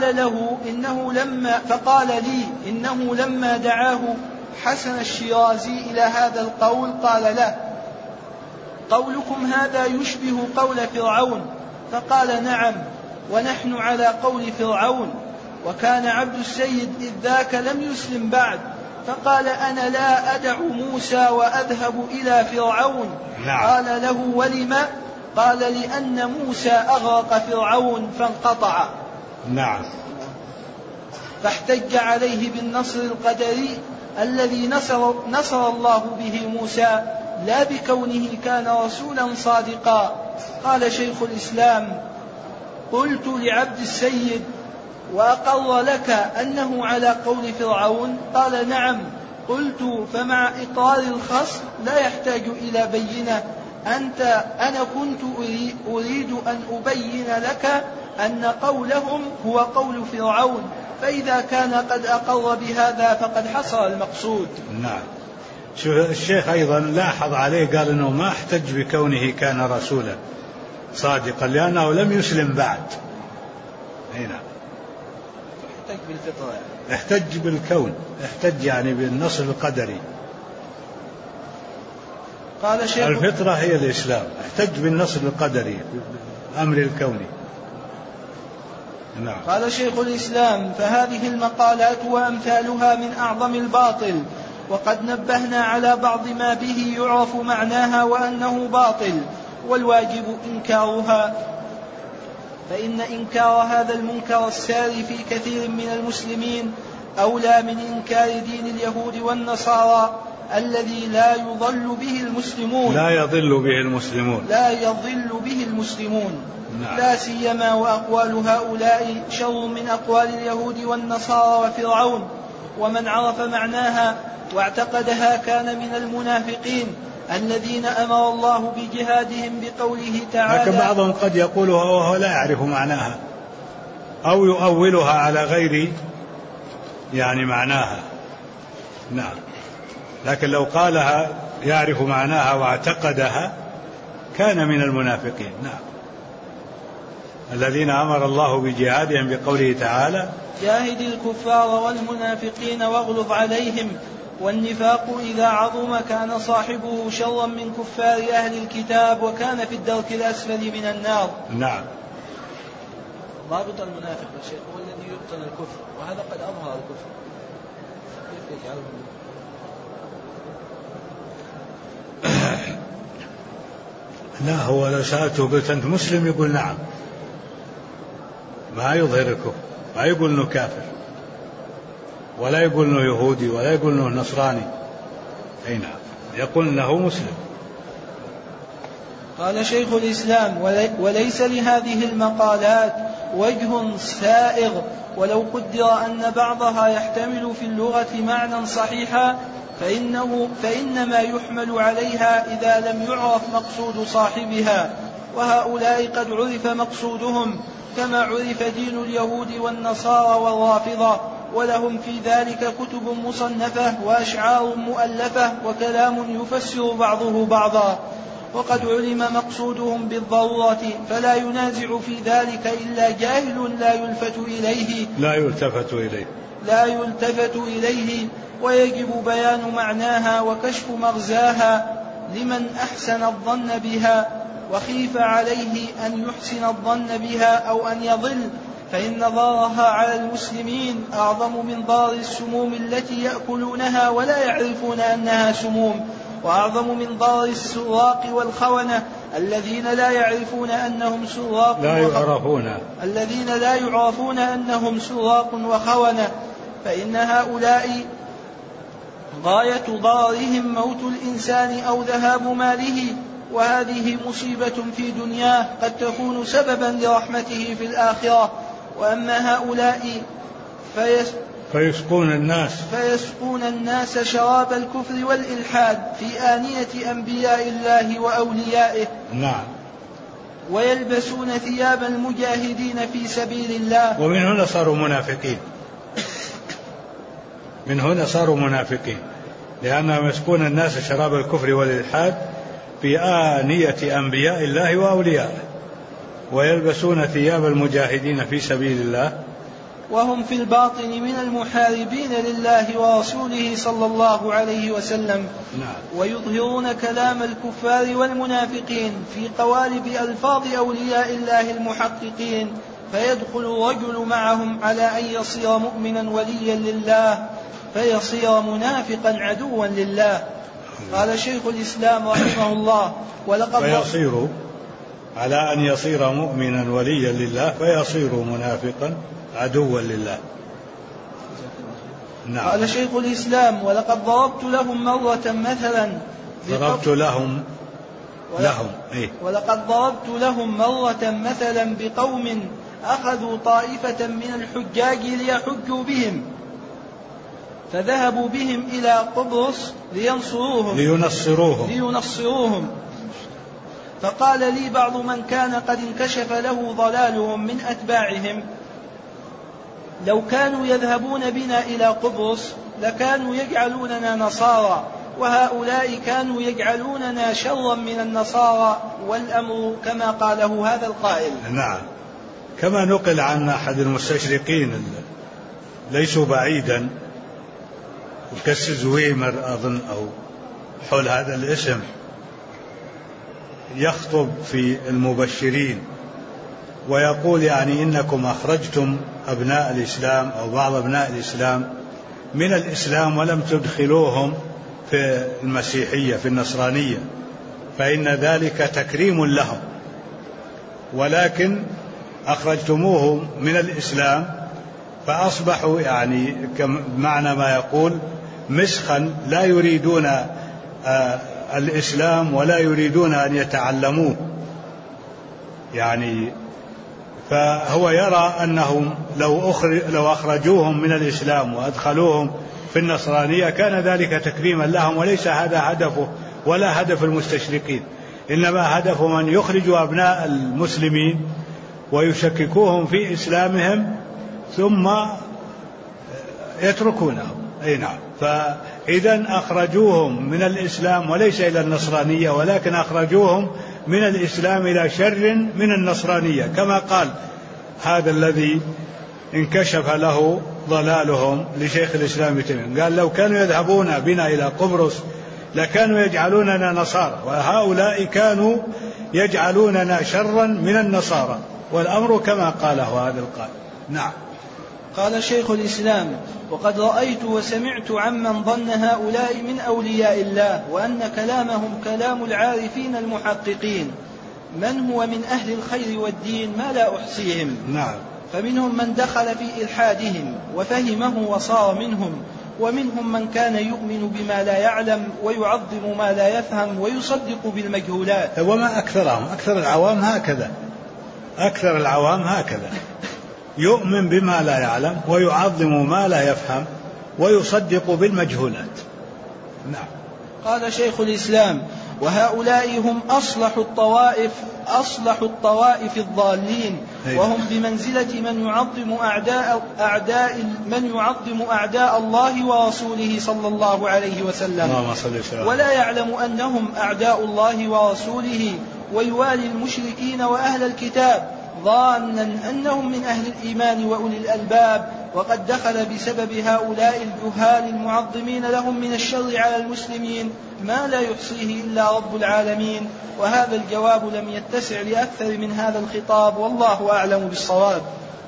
لي إنه لما دعاه حسن الشيرازي إلى هذا القول قال له: قولكم هذا يشبه قول فرعون. فقال: نعم، ونحن على قول فرعون. وكان عبد السيد إذ ذاك لم يسلم بعد، فقال: أنا لا أدع موسى وأذهب إلى فرعون. نعم. قال له: ولم؟ قال: لأن موسى أغرق فرعون فانقطع. نعم. فاحتج عليه بالنصر القدري الذي نصر الله به موسى، لا بكونه كان رسولا صادقا. قال شيخ الإسلام: قلت لعبد السيد: وأقر لك أنه على قول فرعون؟ قال: نعم. قلت: فمع إقرار الخصم لا يحتاج إلى بينة. أنا كنت أريد أن أبين لك أن قولهم هو قول فرعون، فإذا كان قد أقر بهذا فقد حصل المقصود. نعم. الشيخ أيضا لاحظ عليه، قال أنه ما احتج بكونه كان رسولا صادقا لأنه لم يسلم بعد. هنا احتج بالفطرة، احتج بالكون، احتج يعني بالنص القدري. قال شيخ الفطرة هي الإسلام، احتج بالنص القدري الأمر الكوني. نعم. قال شيخ الإسلام: فهذه المقالات وأمثالها من أعظم الباطل، وقد نبهنا على بعض ما به يعرف معناها وأنه باطل، والواجب إنكارها، فإن إنكار هذا المنكر الساري في كثير من المسلمين أولى من إنكار دين اليهود والنصارى الذي لا يضل به المسلمون. لا يضل به المسلمون. نعم. لا سيما وأقوال هؤلاء شر من أقوال اليهود والنصارى وفرعون، ومن عرف معناها واعتقدها كان من المنافقين الذين أمر الله بجهادهم بقوله تعالى. لكن بعضهم قد يقولها وهو لا يعرف معناها أو يؤولها على غير يعني معناها. نعم. لكن لو قالها يعرف معناها واعتقدها كان من المنافقين. نعم. الذين أمر الله بجهادهم بقوله تعالى: جاهد الكفار والمنافقين واغلظ عليهم. والنفاق إذا عظم كان صاحبه شرا من كفار أهل الكتاب، وكان في الدرك الأسفل من النار. نعم. ضابط المنافق يا شيخ هو الذي يبطن الكفر، وهذا قد أظهر الكفر، كيف يجعله؟ لا، هو لو سألته قلت أنت مسلم يقول نعم، ما يظهر الكفر، ما يقول أنه كافر، ولا يقول أنه يهودي، ولا يقول أنه نصراني. أي نعم، يقول أنه مسلم. قال شيخ الإسلام: وليس لهذه المقالات وجه سائغ، ولو قدر أن بعضها يحتمل في اللغة معنى صحيحا فإنما يحمل عليها إذا لم يعرف مقصود صاحبها، وهؤلاء قد عرف مقصودهم كما عرف دين اليهود والنصارى والرافضة، ولهم في ذلك كتب مصنفة وأشعار مؤلفة وكلام يفسر بعضه بعضا، وقد علم مقصودهم بالضرورة، فلا ينازع في ذلك إلا جاهل لا يلتفت إليه، ويجب بيان معناها وكشف مغزاها لمن أحسن الظن بها، وخيف عليه أن يحسن الظن بها أو أن يضل، فإن ضررها على المسلمين أعظم من ضرر السموم التي يأكلونها ولا يعرفون أنها سموم، وأعظم من ضرر السراق والخونة الذين لا يعرفون أنهم سراق الذين لا يعرفون أنهم سراق وخونة، فإن هؤلاء غاية ضررهم موت الإنسان أو ذهاب ماله، وهذه مصيبة في دنياه قد تكون سببا لرحمته في الآخرة. وأما هؤلاء فيسقون الناس شراب الكفر والإلحاد في آنية أنبياء الله وأوليائه. نعم. ويلبسون ثياب المجاهدين في سبيل الله. ومن هنا صاروا منافقين لأنهم يسقون الناس شراب الكفر والإلحاد في آنية أنبياء الله وأوليائه، ويلبسون ثياب المجاهدين في سبيل الله، وهم في الباطن من المحاربين لله ورسوله صلى الله عليه وسلم. نعم. ويظهرون كلام الكفار والمنافقين في قوالب ألفاظ أولياء الله المحققين، فيدخل الرجل معهم على أن يصير مؤمنا وليا لله فيصير منافقا عدوا لله. قال شيخ الإسلام رحمه الله: فيصير على أن يصير مؤمنا وليا لله فيصير منافقا عدوا لله. نعم. قال شيخ الإسلام: ولقد ضربت لهم مرة مثلا ولقد ضربت لهم مرة مثلا بقوم أخذوا طائفة من الحجاج ليحجوا بهم، فذهبوا بهم إلى قبرص لينصروهم. فقال لي بعض من كان قد انكشف له ضلالهم من أتباعهم: لو كانوا يذهبون بنا إلى قبرص لكانوا يجعلوننا نصارى، وهؤلاء كانوا يجعلوننا شرا من النصارى، والأمر كما قاله هذا القائل. نعم. كما نقل عن أحد المستشرقين ليسوا بعيدا، كالسزويمر أظن أو حول هذا الاسم، يخطب في المبشرين ويقول يعني إنكم أخرجتم أبناء الإسلام أو بعض أبناء الإسلام من الإسلام ولم تدخلوهم في المسيحية في النصرانية، فإن ذلك تكريم لهم، ولكن أخرجتموهم من الإسلام فأصبحوا يعني بمعنى ما يقول مسخا، لا يريدون الإسلام ولا يريدون أن يتعلموه يعني. فهو يرى أنهم لو أخرجوهم من الإسلام وأدخلوهم في النصرانية كان ذلك تكريما لهم، وليس هذا هدفه ولا هدف المستشرقين، إنما هدف من يخرج أبناء المسلمين ويشككوهم في إسلامهم ثم يتركونهم. أي نعم. فإذا أخرجوهم من الإسلام وليس إلى النصرانية، ولكن أخرجوهم من الإسلام إلى شر من النصرانية، كما قال هذا الذي انكشف له ضلالهم لشيخ الإسلام ابن تيمية، قال: لو كانوا يذهبون بنا إلى قبرص لكانوا يجعلوننا نصارى، وهؤلاء كانوا يجعلوننا شرا من النصارى، والأمر كما قاله هذا القائل. نعم. قال شيخ الإسلام: وقد رأيت وسمعت عمن ظن هؤلاء من أولياء الله وأن كلامهم كلام العارفين المحققين، من هو من أهل الخير والدين ما لا أحصيهم. نعم. فمنهم من دخل في إلحادهم وفهمه وصار منهم، ومنهم من كان يؤمن بما لا يعلم ويعظم ما لا يفهم ويصدق بالمجهولات. وما أكثرهم، أكثر العوام هكذا يؤمن بما لا يعلم ويعظم ما لا يفهم ويصدق بالمجهولات. نعم. قال شيخ الإسلام: وهؤلاء هم أصلح الطوائف الضالين، وهم بمنزلة من يعظم أعداء الله ورسوله صلى الله عليه وسلم، ولا يعلم أنهم أعداء الله ورسوله، ويوالي المشركين وأهل الكتاب ظانا أنهم من أهل الإيمان وأولي الألباب، وقد دخل بسبب هؤلاء الجهال المعظمين لهم من الشر على المسلمين ما لا يحصيه إلا رب العالمين. وهذا الجواب لم يتسع لأكثر من هذا الخطاب، والله أعلم بالصواب.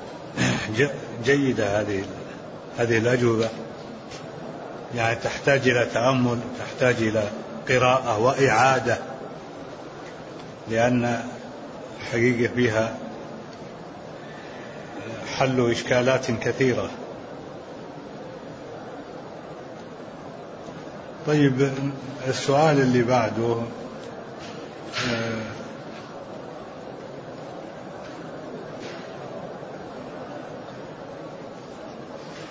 جيدة هذه الأجوبة، يعني تحتاج إلى تأمل، تحتاج إلى قراءة وإعادة، لأن حقيقة فيها حل إشكالات كثيرة. طيب، السؤال اللي بعده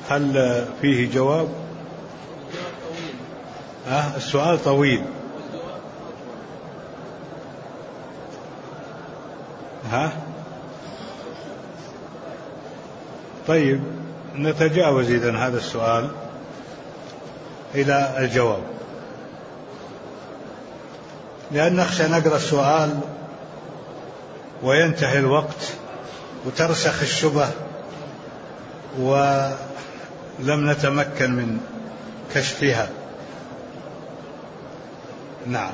هل فيه جواب؟ السؤال طويل. طيب نتجاوز إذن هذا السؤال إلى الجواب، لأن نخشى نقرأ السؤال وينتهي الوقت وترسخ الشبه ولم نتمكن من كشفها. نعم،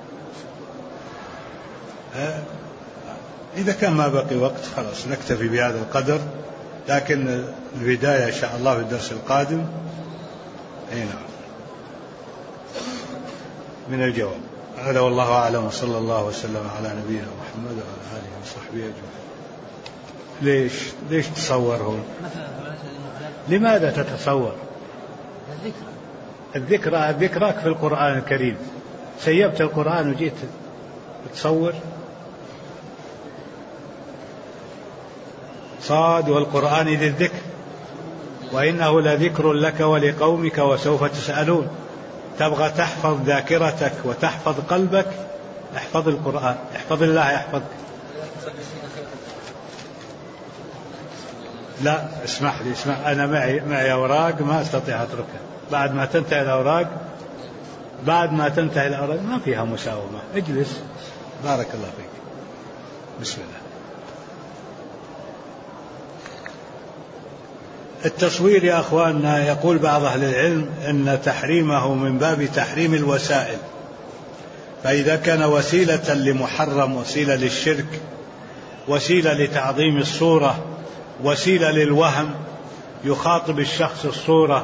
إذا كان ما بقي وقت خلاص نكتفي بهذا القدر، لكن البداية إن شاء الله في الدرس القادم نعم من الجواب. هذا والله أعلم، وصلى الله وسلم على نبينا محمد وعلى آله وصحبه أجمعين. ليش تصور هون؟ لماذا تتصور؟ ذكرك في القرآن الكريم، سيبت القرآن وجيت تصور؟ صاد والقرآن ذي الذكر وإنه لذكر لك ولقومك وسوف تسألون. تبغى تحفظ ذاكرتك وتحفظ قلبك، احفظ القرآن، احفظ الله يحفظك. لا اسمح لي، أنا معي أوراق ما أستطيع أتركها. بعد ما تنتهي الأوراق ما فيها مساومة. اجلس، بارك الله فيك. بسم الله. التصوير يا أخواننا، يقول بعض أهل العلم أن تحريمه من باب تحريم الوسائل، فإذا كان وسيلة لمحرم، وسيلة للشرك، وسيلة لتعظيم الصورة، وسيلة للوهم، يخاطب الشخص الصورة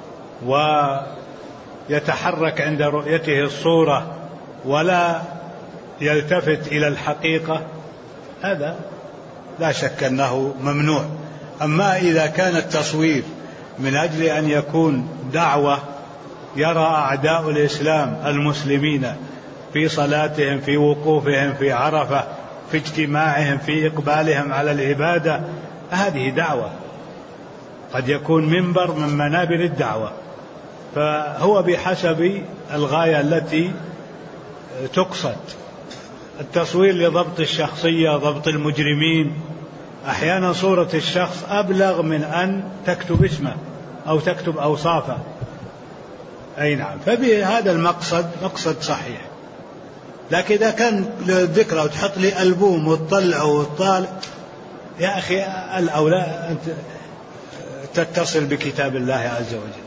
ويتحرك عند رؤيته الصورة ولا يلتفت إلى الحقيقة، هذا لا شك أنه ممنوع. أما إذا كان التصوير من أجل أن يكون دعوة يرى أعداء الإسلام المسلمين في صلاتهم، في وقوفهم في عرفة، في اجتماعهم، في إقبالهم على العبادة، هذه دعوة، قد يكون منبر من منابر الدعوة، فهو بحسب الغاية التي تقصد. التصوير لضبط الشخصية، ضبط المجرمين، أحيانا صورة الشخص أبلغ من أن تكتب اسمه أو تكتب أوصافه. أي نعم، فبهذا المقصد مقصد صحيح. لكن إذا كان للذكرى وتحط لي ألبوم وتطلع وتطالع، يا أخي الأولى أنت تتصل بكتاب الله عز وجل.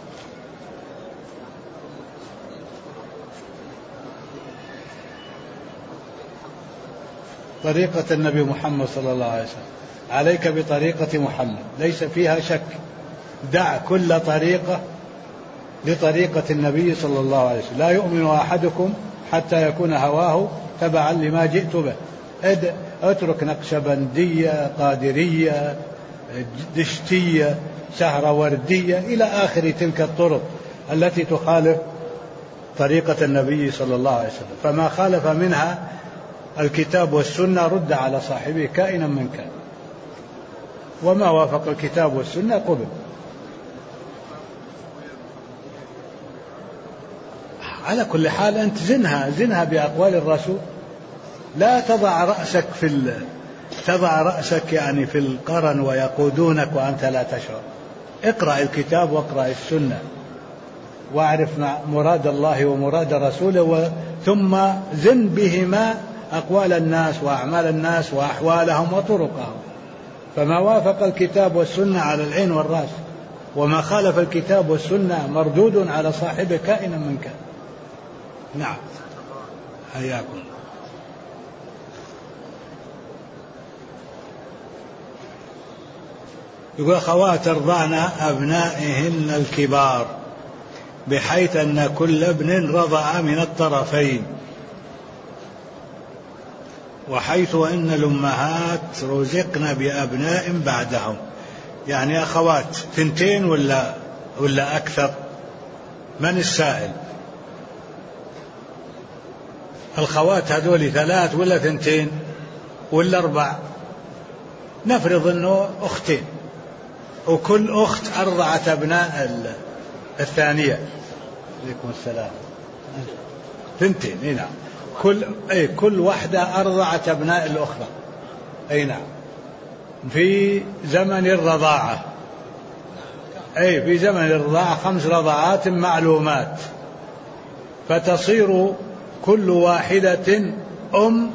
طريقة النبي محمد صلى الله عليه وسلم، عليك بطريقة محمد، ليس فيها شك. دع كل طريقة لطريقة النبي صلى الله عليه وسلم. لا يؤمن أحدكم حتى يكون هواه تبعا لما جئت به. اترك نقشبندية، قادرية، دشتية، سهروردية، إلى آخر تلك الطرق التي تخالف طريقة النبي صلى الله عليه وسلم. فما خالف منها الكتاب والسنة رد على صاحبه كائنا من كان، وما وافق الكتاب والسنة قبل. على كل حال أنت زنها بأقوال الرسول. لا تضع رأسك يعني في القرن ويقودونك وأنت لا تشعر. اقرأ الكتاب واقرأ السنة واعرف مراد الله ومراد رسوله، ثم زن بهما أقوال الناس وأعمال الناس وأحوالهم وطرقهم. فما وافق الكتاب والسنة على العين والرأس، وما خالف الكتاب والسنة مردود على صاحبه كائنا من كان. نعم، حياكم. يقول أخوات رضعن أبنائهن الكبار، بحيث أن كل ابن رضع من الطرفين، وحيث أن الأمهات رزقن بأبناء بعدهم. يعني أخوات 2 ولا أكثر؟ من السائل؟ الخوات هذول 3 ولا 2 ولا 4؟ نفرض أنه 2 وكل أخت أرضعت أبناء الثانية. عليكم السلام. ثنتين. نعم. كل واحدة أرضعت أبناء الأخرى. نعم. في زمن الرضاعة. في زمن الرضاعة 5 رضاعات معلومات، فتصير كل واحدة أم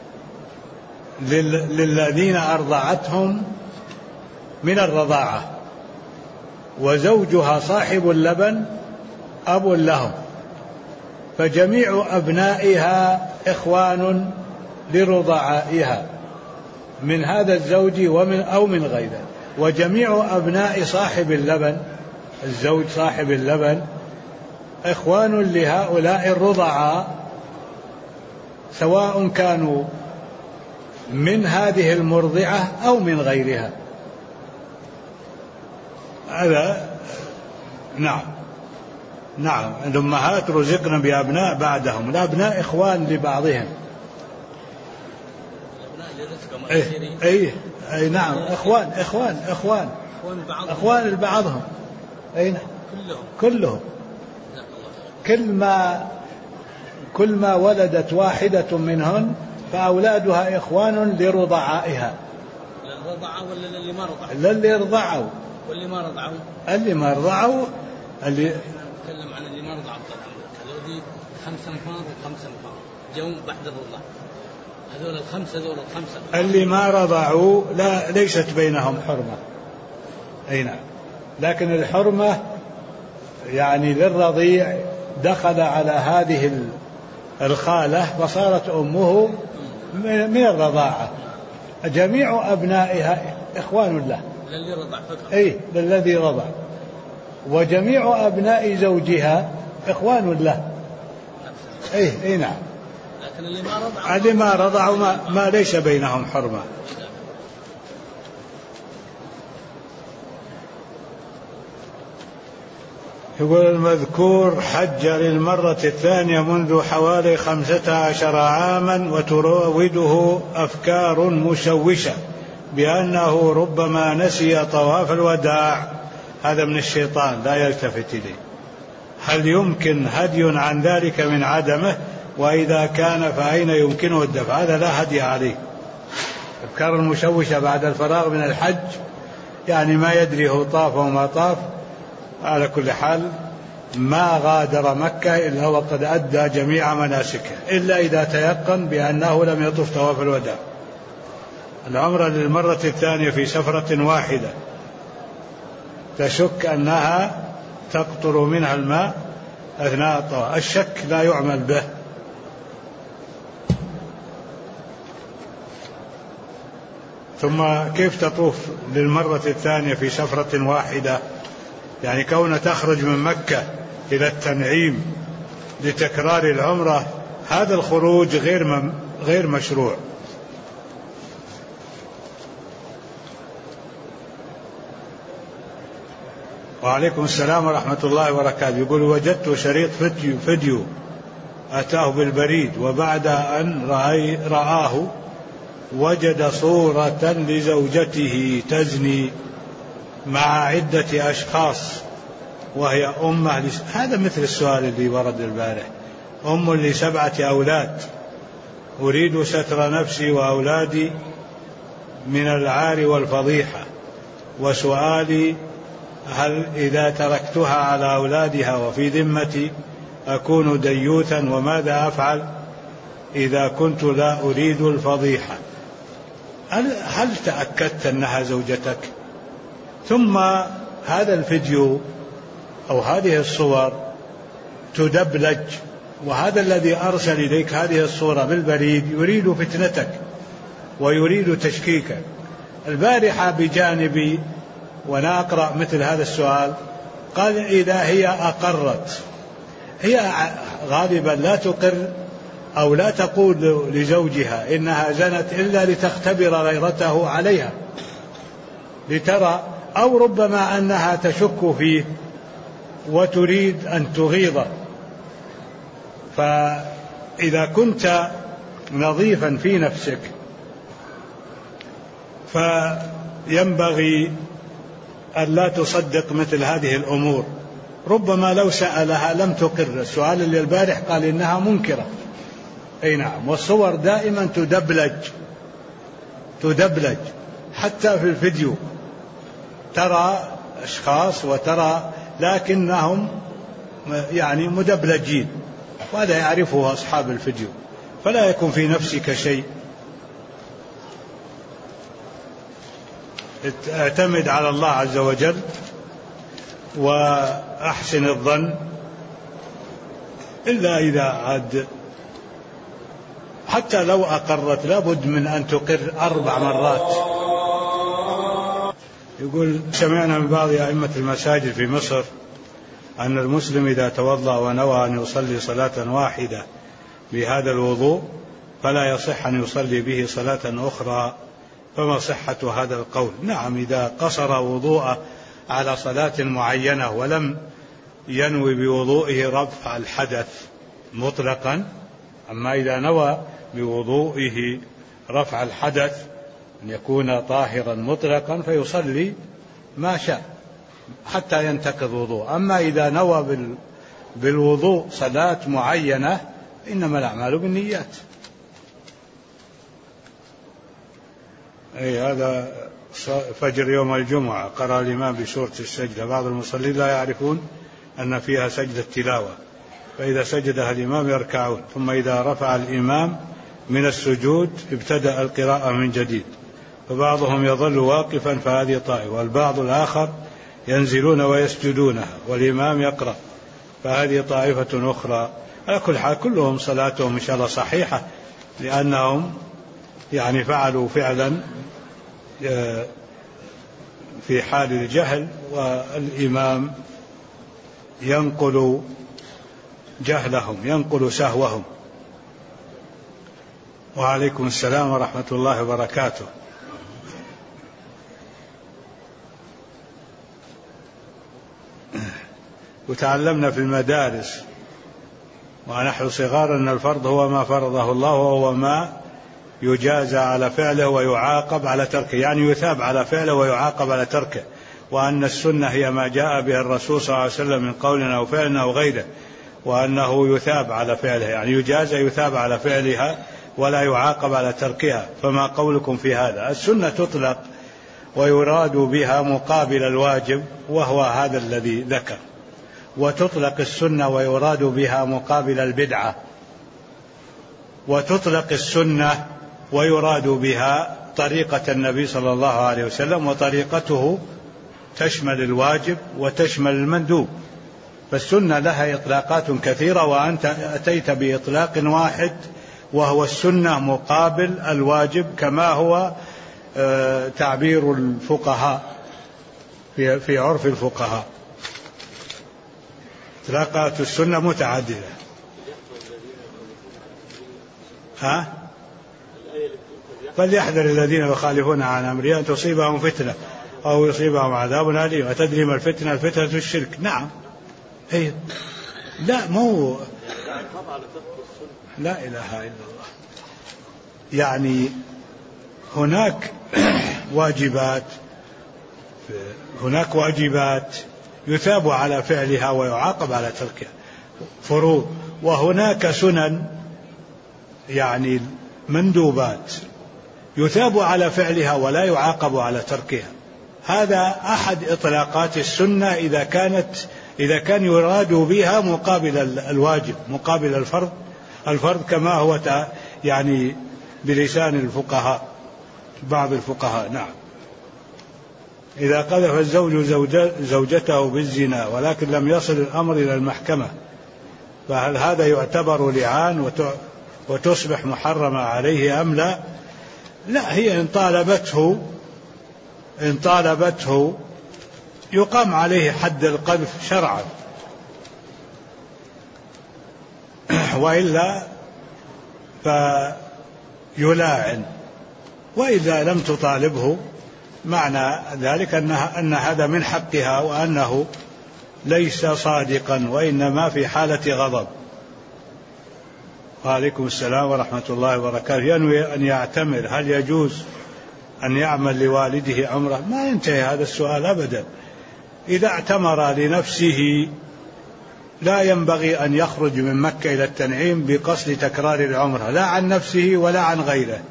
للذين أرضعتهم من الرضاعة، وزوجها صاحب اللبن أب لهم، فجميع أبنائها إخوان لرضعائها من هذا الزوج أو من غيره، وجميع أبناء صاحب اللبن الزوج صاحب اللبن إخوان لهؤلاء الرضعاء، سواء كانوا من هذه المرضعة أو من غيرها. هذا نعم الأمهات رزقن بأبناء بعدهم، الأبناء إخوان لبعضهم. نعم إخوان لبعضهم. كلهم كل ما ولدت واحدة منهن فأولادها إخوان لرضعائها. للرضعة ولا للي ما رضعوا؟ للي رضعوا. واللي ما رضعوا؟ اللي ما رضعوا نتكلم عن اللي ما رضعوا هذول 5 أنفار و5 أنفار جو بعد الرضاعة، هذول الخمسة اللي ما رضعوا ليست بينهم حرمة. نعم. لكن الحرمة يعني للرضيع دخل على هذه الخالة فصارت أمه من الرضاعة، جميع أبنائها إخوان له للي رضع فقط. للذي رضع، وجميع أبناء زوجها إخوان له. نعم. لكن اللي ما رضعوا ما ليس بينهم حرمة. يقول المذكور حج للمرة الثانية منذ حوالي 15 عاما، وتراوده أفكار مشوشة بأنه ربما نسي طواف الوداع. هذا من الشيطان لا يلتفت إليه. هل يمكن هدي عن ذلك من عدمه؟ وإذا كان فأين يمكنه الدفع؟ هذا لا هدي عليه. أفكار المشوشة بعد الفراغ من الحج، يعني ما يدري هو طاف وما طاف. على كل حال ما غادر مكة إلا وقد أدى جميع مناسكه، إلا إذا تيقن بأنه لم يطف طواف الوداع. العمرة للمرة الثانية في سفرة واحدة تشك أنها تقطر منها الماء أثناء الطواف، الشك لا يعمل به. ثم كيف تطوف للمرة الثانية في سفرة واحدة؟ يعني كون تخرج من مكة إلى التنعيم لتكرار العمرة، هذا الخروج غير مشروع. وعليكم السلام ورحمة الله وبركاته. يقول وجدت شريط فيديو أتاه بالبريد، وبعد أن رآه وجد صورة لزوجته تزني مع عدة أشخاص وهي أمه هذا مثل السؤال اللي ورد البارح. أم ل7 أولاد، أريد ستر نفسي وأولادي من العار والفضيحة، وسؤالي هل إذا تركتها على أولادها وفي ذمتي أكون ديوثا؟ وماذا أفعل إذا كنت لا أريد الفضيحة؟ هل تأكدت أنها زوجتك؟ ثم هذا الفيديو أو هذه الصور تدبلج، وهذا الذي أرسل إليك هذه الصورة بالبريد يريد فتنتك ويريد تشكيكك. البارحة بجانبي وأنا أقرأ مثل هذا السؤال قال إذا هي أقرت، هي غالبا لا تقر أو لا تقول لزوجها إنها زنت إلا لتختبر غيرته عليها لترى، أو ربما أنها تشك فيه وتريد أن تغيظه. فإذا كنت نظيفا في نفسك فينبغي أن لا تصدق مثل هذه الأمور، ربما لو سألها لم تقر. السؤال اللي البارح قال إنها منكرة، أي نعم. والصور دائما تدبلج حتى في الفيديو، ترى أشخاص وترى لكنهم يعني مدبلجين، وهذا يعرفه أصحاب الفيديو، فلا يكون في نفسك شيء. اعتمد على الله عز وجل وأحسن الظن، إلا إذا عاد حتى لو أقرت لابد من أن تقر 4 مرات. يقول سمعنا من بعض أئمة المساجد في مصر أن المسلم إذا توضأ ونوى أن يصلي صلاة واحدة بهذا الوضوء فلا يصح أن يصلي به صلاة أخرى، فما صحة هذا القول؟ نعم، إذا قصر وضوءه على صلاة معينة ولم ينوي بوضوئه رفع الحدث مطلقا، أما إذا نوى بوضوئه رفع الحدث أن يكون طاهرا مطلقا فيصلي ما شاء حتى ينتقض وضوء. أما إذا نوى بالوضوء صلاة معينة إنما الأعمال بالنيات. أي هذا فجر يوم الجمعة قرأ الإمام بسورة السجدة، بعض المصلين لا يعرفون أن فيها سجدة تلاوة، فإذا سجدها الإمام يركعون، ثم إذا رفع الإمام من السجود ابتدأ القراءة من جديد، فبعضهم يظل واقفا فهذه طائفة، والبعض الآخر ينزلون ويسجدونها والإمام يقرأ فهذه طائفة أخرى. على كل حال كلهم صلاتهم إن شاء الله صحيحة، لأنهم يعني فعلوا فعلا في حال الجهل، والإمام ينقل جهلهم، ينقل سهوهم. وعليكم السلام ورحمة الله وبركاته. وتعلمنا في المدارس ونحن صغار أن الفرض هو ما فرضه الله، وهو ما يجازى على فعله ويعاقب على تركه، يعني يثاب على فعله ويعاقب على تركه، وأن السنة هي ما جاء به الرسول صلى الله عليه وسلم من قول أو فعل أو غيره، وأنه يثاب على فعله، يعني يجازى يثاب على فعلها ولا يعاقب على تركها. فما قولكم في هذا؟ السنة تطلق ويراد بها مقابل الواجب وهو هذا الذي ذكر، وتطلق السنة ويراد بها مقابل البدعة، وتطلق السنة ويراد بها طريقة النبي صلى الله عليه وسلم، وطريقته تشمل الواجب وتشمل المندوب، فالسنة لها إطلاقات كثيرة، وأنت أتيت بإطلاق واحد وهو السنة مقابل الواجب، كما هو تعبير الفقهاء في عرف الفقهاء. إطلاقات السنة متعددة. فليحذر الذين يخالفون عن أمره أن تصيبهم فتنة أو يصيبهم عذاب أليم. أتدري ما الفتنة؟ الفتنة الشرك. نعم. هي لا مو لا إله إلا الله. يعني هناك واجبات يثاب على فعلها ويعاقب على تركها، فروض، وهناك سنن يعني مندوبات يثاب على فعلها ولا يعاقب على تركها. هذا أحد إطلاقات السنة إذا كان يراد بها مقابل الواجب، مقابل الفرض كما هو يعني بلسان الفقهاء، بعض الفقهاء. نعم. إذا قذف الزوج زوجته بالزنا ولكن لم يصل الأمر إلى المحكمة، فهل هذا يعتبر لعان وتصبح محرمة عليه أم لا؟ لا، هي إن طالبته يقام عليه حد القذف شرعا، وإلا فيلاعن. وإذا لم تطالبه معنى ذلك أن هذا من حقها، وأنه ليس صادقا وإنما في حالة غضب. وعليكم السلام ورحمة الله وبركاته. ينوي أن يعتمر، هل يجوز أن يعمل لوالده عمرة؟ ما ينتهي هذا السؤال أبدا. إذا اعتمر لنفسه لا ينبغي أن يخرج من مكة إلى التنعيم بقصد تكرار العمرة، لا عن نفسه ولا عن غيره.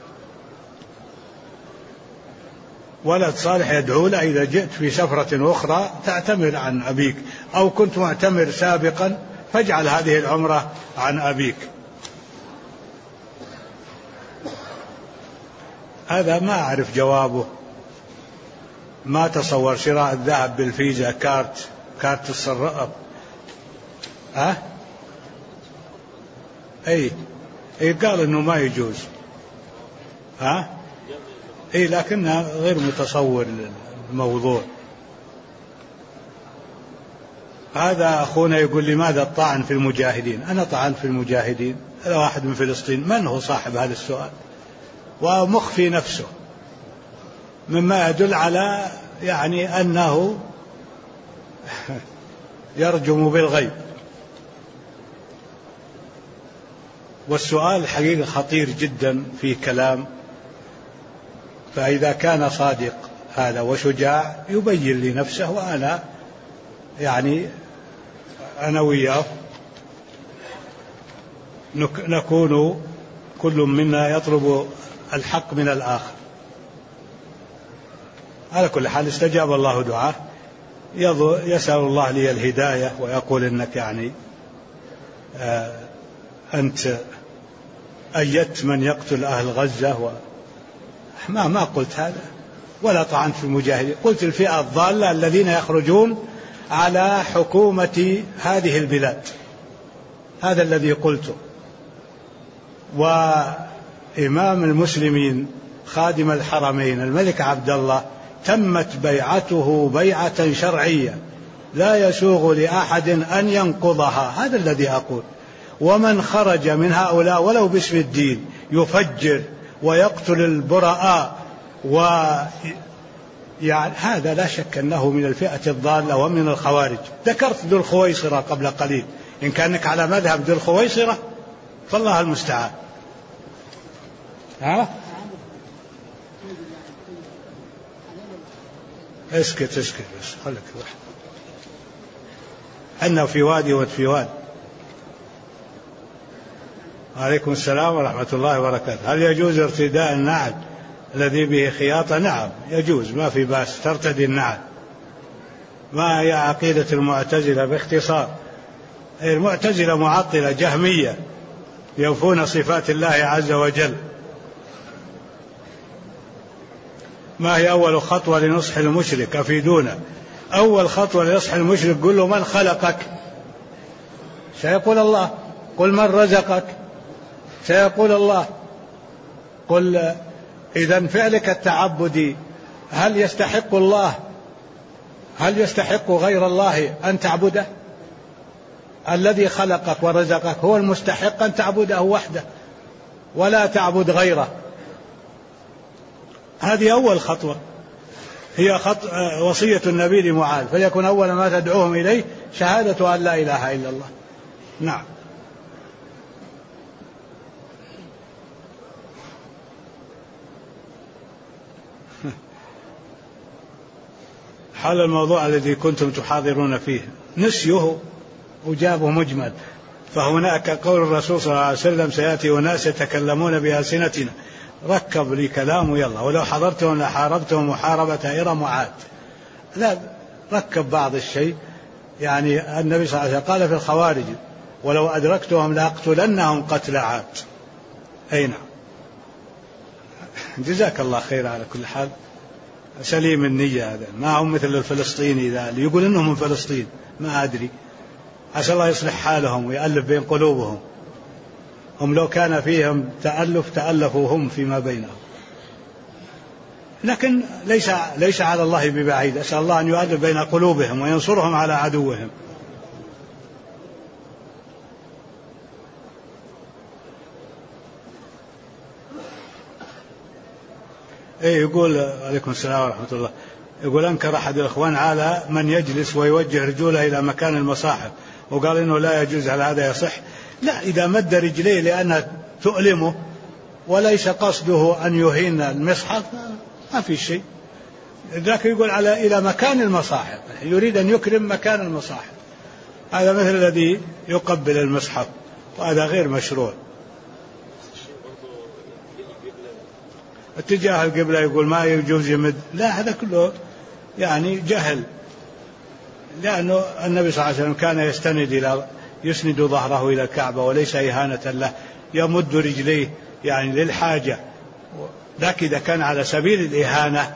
ولد صالح يدعو له: إذا جئت في سفرة أخرى تعتمر عن أبيك، أو كنت معتمر سابقا فاجعل هذه العمرة عن أبيك. هذا ما أعرف جوابه. ما تصور شراء الذهب بالفيزا كارت الصرف. أي قال إنه ما يجوز. لكنه غير متصور الموضوع. هذا أخونا يقول: لماذا الطعن في المجاهدين؟ أنا طعنت في المجاهدين؟ هذا واحد من فلسطين. من هو صاحب هذا السؤال؟ ومخفي نفسه، مما يدل على أنه يرجم بالغيب. والسؤال حقيقة خطير جدا فيه كلام. فإذا كان صادق هذا وشجاع يبين لنفسه، وأنا أنا وياه نكون كل منا يطلب الحق من الآخر. على كل حال استجاب الله دعاه. يسأل الله لي الهداية، ويقول إنك أنت أيدت من يقتل أهل غزة. ما قلت هذا ولا طعنت في المجاهدين. قلت الفئة الضالة الذين يخرجون على حكومة هذه البلاد، هذا الذي قلته. وإمام المسلمين خادم الحرمين الملك عبد الله تمت بيعته بيعة شرعية لا يسوغ لأحد أن ينقضها. هذا الذي أقول. ومن خرج من هؤلاء ولو باسم الدين يفجر ويقتل البراء هذا لا شك أنه من الفئة الضالة ومن الخوارج. ذكرت ذو الخويصرة قبل قليل. إن كانك على مذهب ذو الخويصرة فالله المستعان. اسكت بس خلك واحد. أنه في وادي وفي وادي. عليكم السلام ورحمة الله وبركاته. هل يجوز ارتداء النعل الذي به خياطة؟ نعم يجوز، ما في بأس ترتدي النعل. ما هي عقيدة المعتزلة باختصار؟ المعتزلة معطلة جهمية ينفون صفات الله عز وجل. ما هي أول خطوة لنصح المشرك؟ أفيدونا. أول خطوة لنصح المشرك قل له: من خلقك؟ سيقول الله. قل: من رزقك؟ سيقول الله. قل: إذن فعلك التعبدي هل يستحق الله، هل يستحق غير الله أن تعبده؟ الذي خلقك ورزقك هو المستحق أن تعبده وحده ولا تعبد غيره. هذه أول خطوة، هي وصية النبي لمعاذ، فليكن أول ما تدعوهم إليه شهادة أن لا إله إلا الله. نعم. حل الموضوع الذي كنتم تحاضرون فيه نسيه وجابه مجمل. فهناك قول الرسول صلى الله عليه وسلم: سيأتي أناس يتكلمون بألسنتنا. ركب لي كلام يلا، ولو حضرتهم لحاربتهم محاربة إرم وعاد. لا، ركب بعض الشيء. النبي صلى الله عليه وسلم قال في الخوارج: ولو أدركتهم لأقتلنهم قتل عاد. أي نعم. جزاك الله خير. على كل حال سليم النية، هذا ما هم مثل الفلسطيني ذا اللي يقول إنهم من فلسطين. ما أدري، عسى الله يصلح حالهم ويألف بين قلوبهم. هم لو كان فيهم تألفوا هم فيما بينهم. لكن ليس على الله ببعيد. أسأل الله أن يؤلف بين قلوبهم وينصرهم على عدوهم. يقول: عليكم السلام ورحمة الله. يقول: أنكر أحد الإخوان على من يجلس ويوجه رجوله إلى مكان المصاحف، وقال إنه لا يجوز. على هذا يصح؟ لا، إذا مد رجليه لأنها تؤلمه وليس قصده أن يهين المصحف ما في شيء. ذاك يقول إلى مكان المصاحف، يريد أن يكرم مكان المصاحف. هذا مثل الذي يقبل المصحف، وهذا غير مشروع. اتجاه القبلة يقول ما يجوز يمد، لا هذا كله يعني جهل، لأنه النبي صلى الله عليه وسلم كان يسند ظهره إلى الكعبة وليس إهانة له، يمد رجليه يعني للحاجة، لكن إذا كان على سبيل الإهانة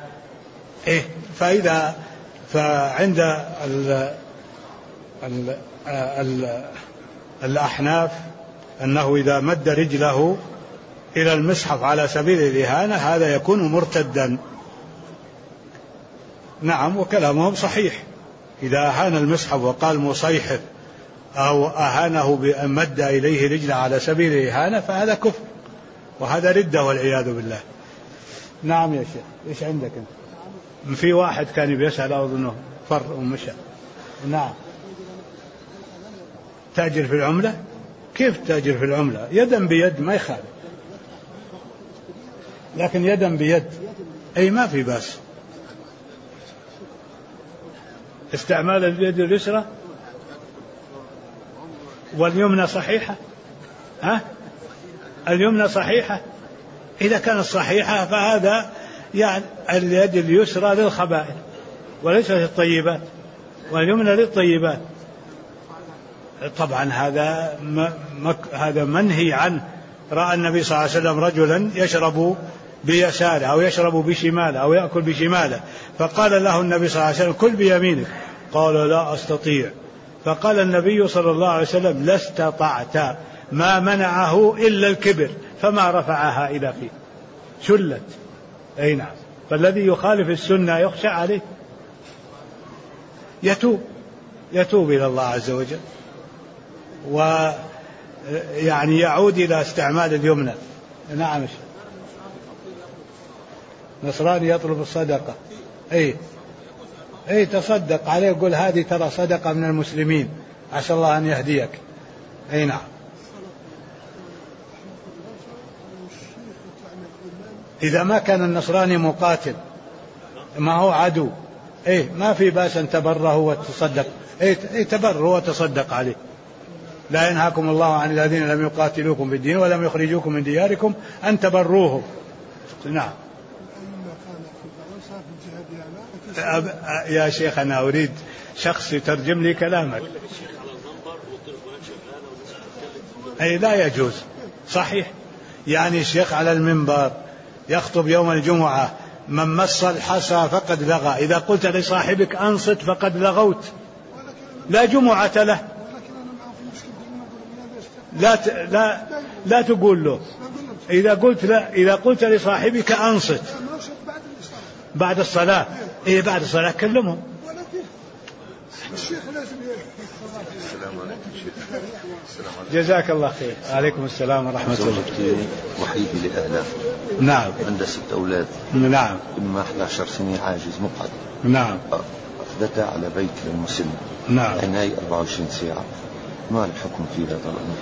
فعند الأحناف أنه إذا مد رجله إلى المصحف على سبيل الإهانة هذا يكون مرتدا. نعم، وكلامهم صحيح، إذا أهان المصحف وقال مصيحف أو أهانه بأن مد إليه رجله على سبيل الإهانة فهذا كفر، وهذا ردة والعياذ بالله. نعم يا شيخ، إيش عندك أنت؟ في واحد كان بيسأل أظنه فر ومشى. نعم، تاجر في العملة؟ كيف تاجر في العملة؟ يدا بيد ما يخالف، لكن يدا بيد أي ما في بأس. استعمال اليد اليسرى واليمنى صحيحة، اليمنى صحيحة، إذا كانت صحيحة فهذا يعني اليد اليسرى للخبائث وليس للطيبات، واليمنى للطيبات. طبعا هذا منهي عنه. رأى النبي صلى الله عليه وسلم رجلا يشرب بيساره أو يشرب بشماله أو يأكل بشماله، فقال له النبي صلى الله عليه وسلم كل بيمينك، قال لا أستطيع، فقال النبي صلى الله عليه وسلم لا استطعت، ما منعه إلا الكبر، فما رفعها إلى فيه، شلت. أي نعم، فالذي يخالف السنة يخشى عليه، يتوب إلى الله عز وجل، ويعني يعود إلى استعمال اليمنى. نعم، نصراني يطلب الصدقة، أي تصدق عليه، يقول هذه ترى صدقة من المسلمين، عسى الله أن يهديك. أي نعم، إذا ما كان النصراني مقاتل ما هو عدو ما في بأس أن تبره وتصدق، تبره وتصدق عليه. لا ينهاكم الله عن الذين لم يقاتلوكم في الدين ولم يخرجوكم من دياركم أن تبروهم. نعم يا شيخ، أنا أريد شخص يترجم لي كلامك. لا يجوز، صحيح، يعني الشيخ على المنبر يخطب يوم الجمعة، من مس الحصى فقد لغى، إذا قلت لصاحبك أنصت فقد لغوت، لا جمعة له. لا تقول له، إذا قلت لصاحبك أنصت بعد الصلاة، بعد الصلاة كلمهم. جزاك الله خير. عليكم السلام ورحمة الله. زوجتي وحيدة لأهلها. نعم. عندها 6 أولاد. نعم. إما 11 سنة عاجز مقعد. نعم. أخذتها على بيت للمسن. نعم. عناية 24 ساعة. ما الحكم في هذا الأمر؟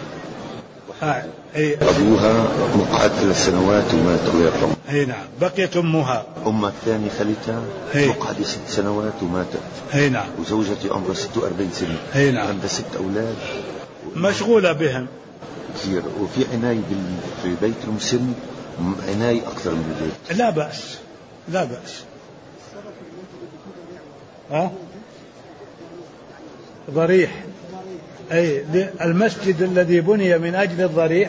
أبوها مقعد 3 سنوات ومات الله يرحمه. نعم. بقيت أمها. أمها الثانية خلتها مقعدة 6 سنوات وماتت. نعم. وزوجتي عمرها 46 سنة. نعم. عندها 6 أولاد مشغولة بهم كثير، وفي عناية في بيت المسن، عناية أكثر من البيت. لا بأس، لا بأس. ضريح، المسجد الذي بني من أجل الضريح.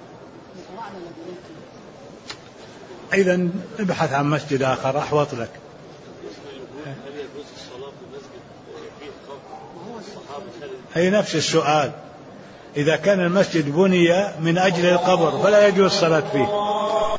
إذا ابحث عن مسجد آخر أحوط لك. هي نفس السؤال، إذا كان المسجد بني من أجل القبر فلا يجوز الصلاة فيه.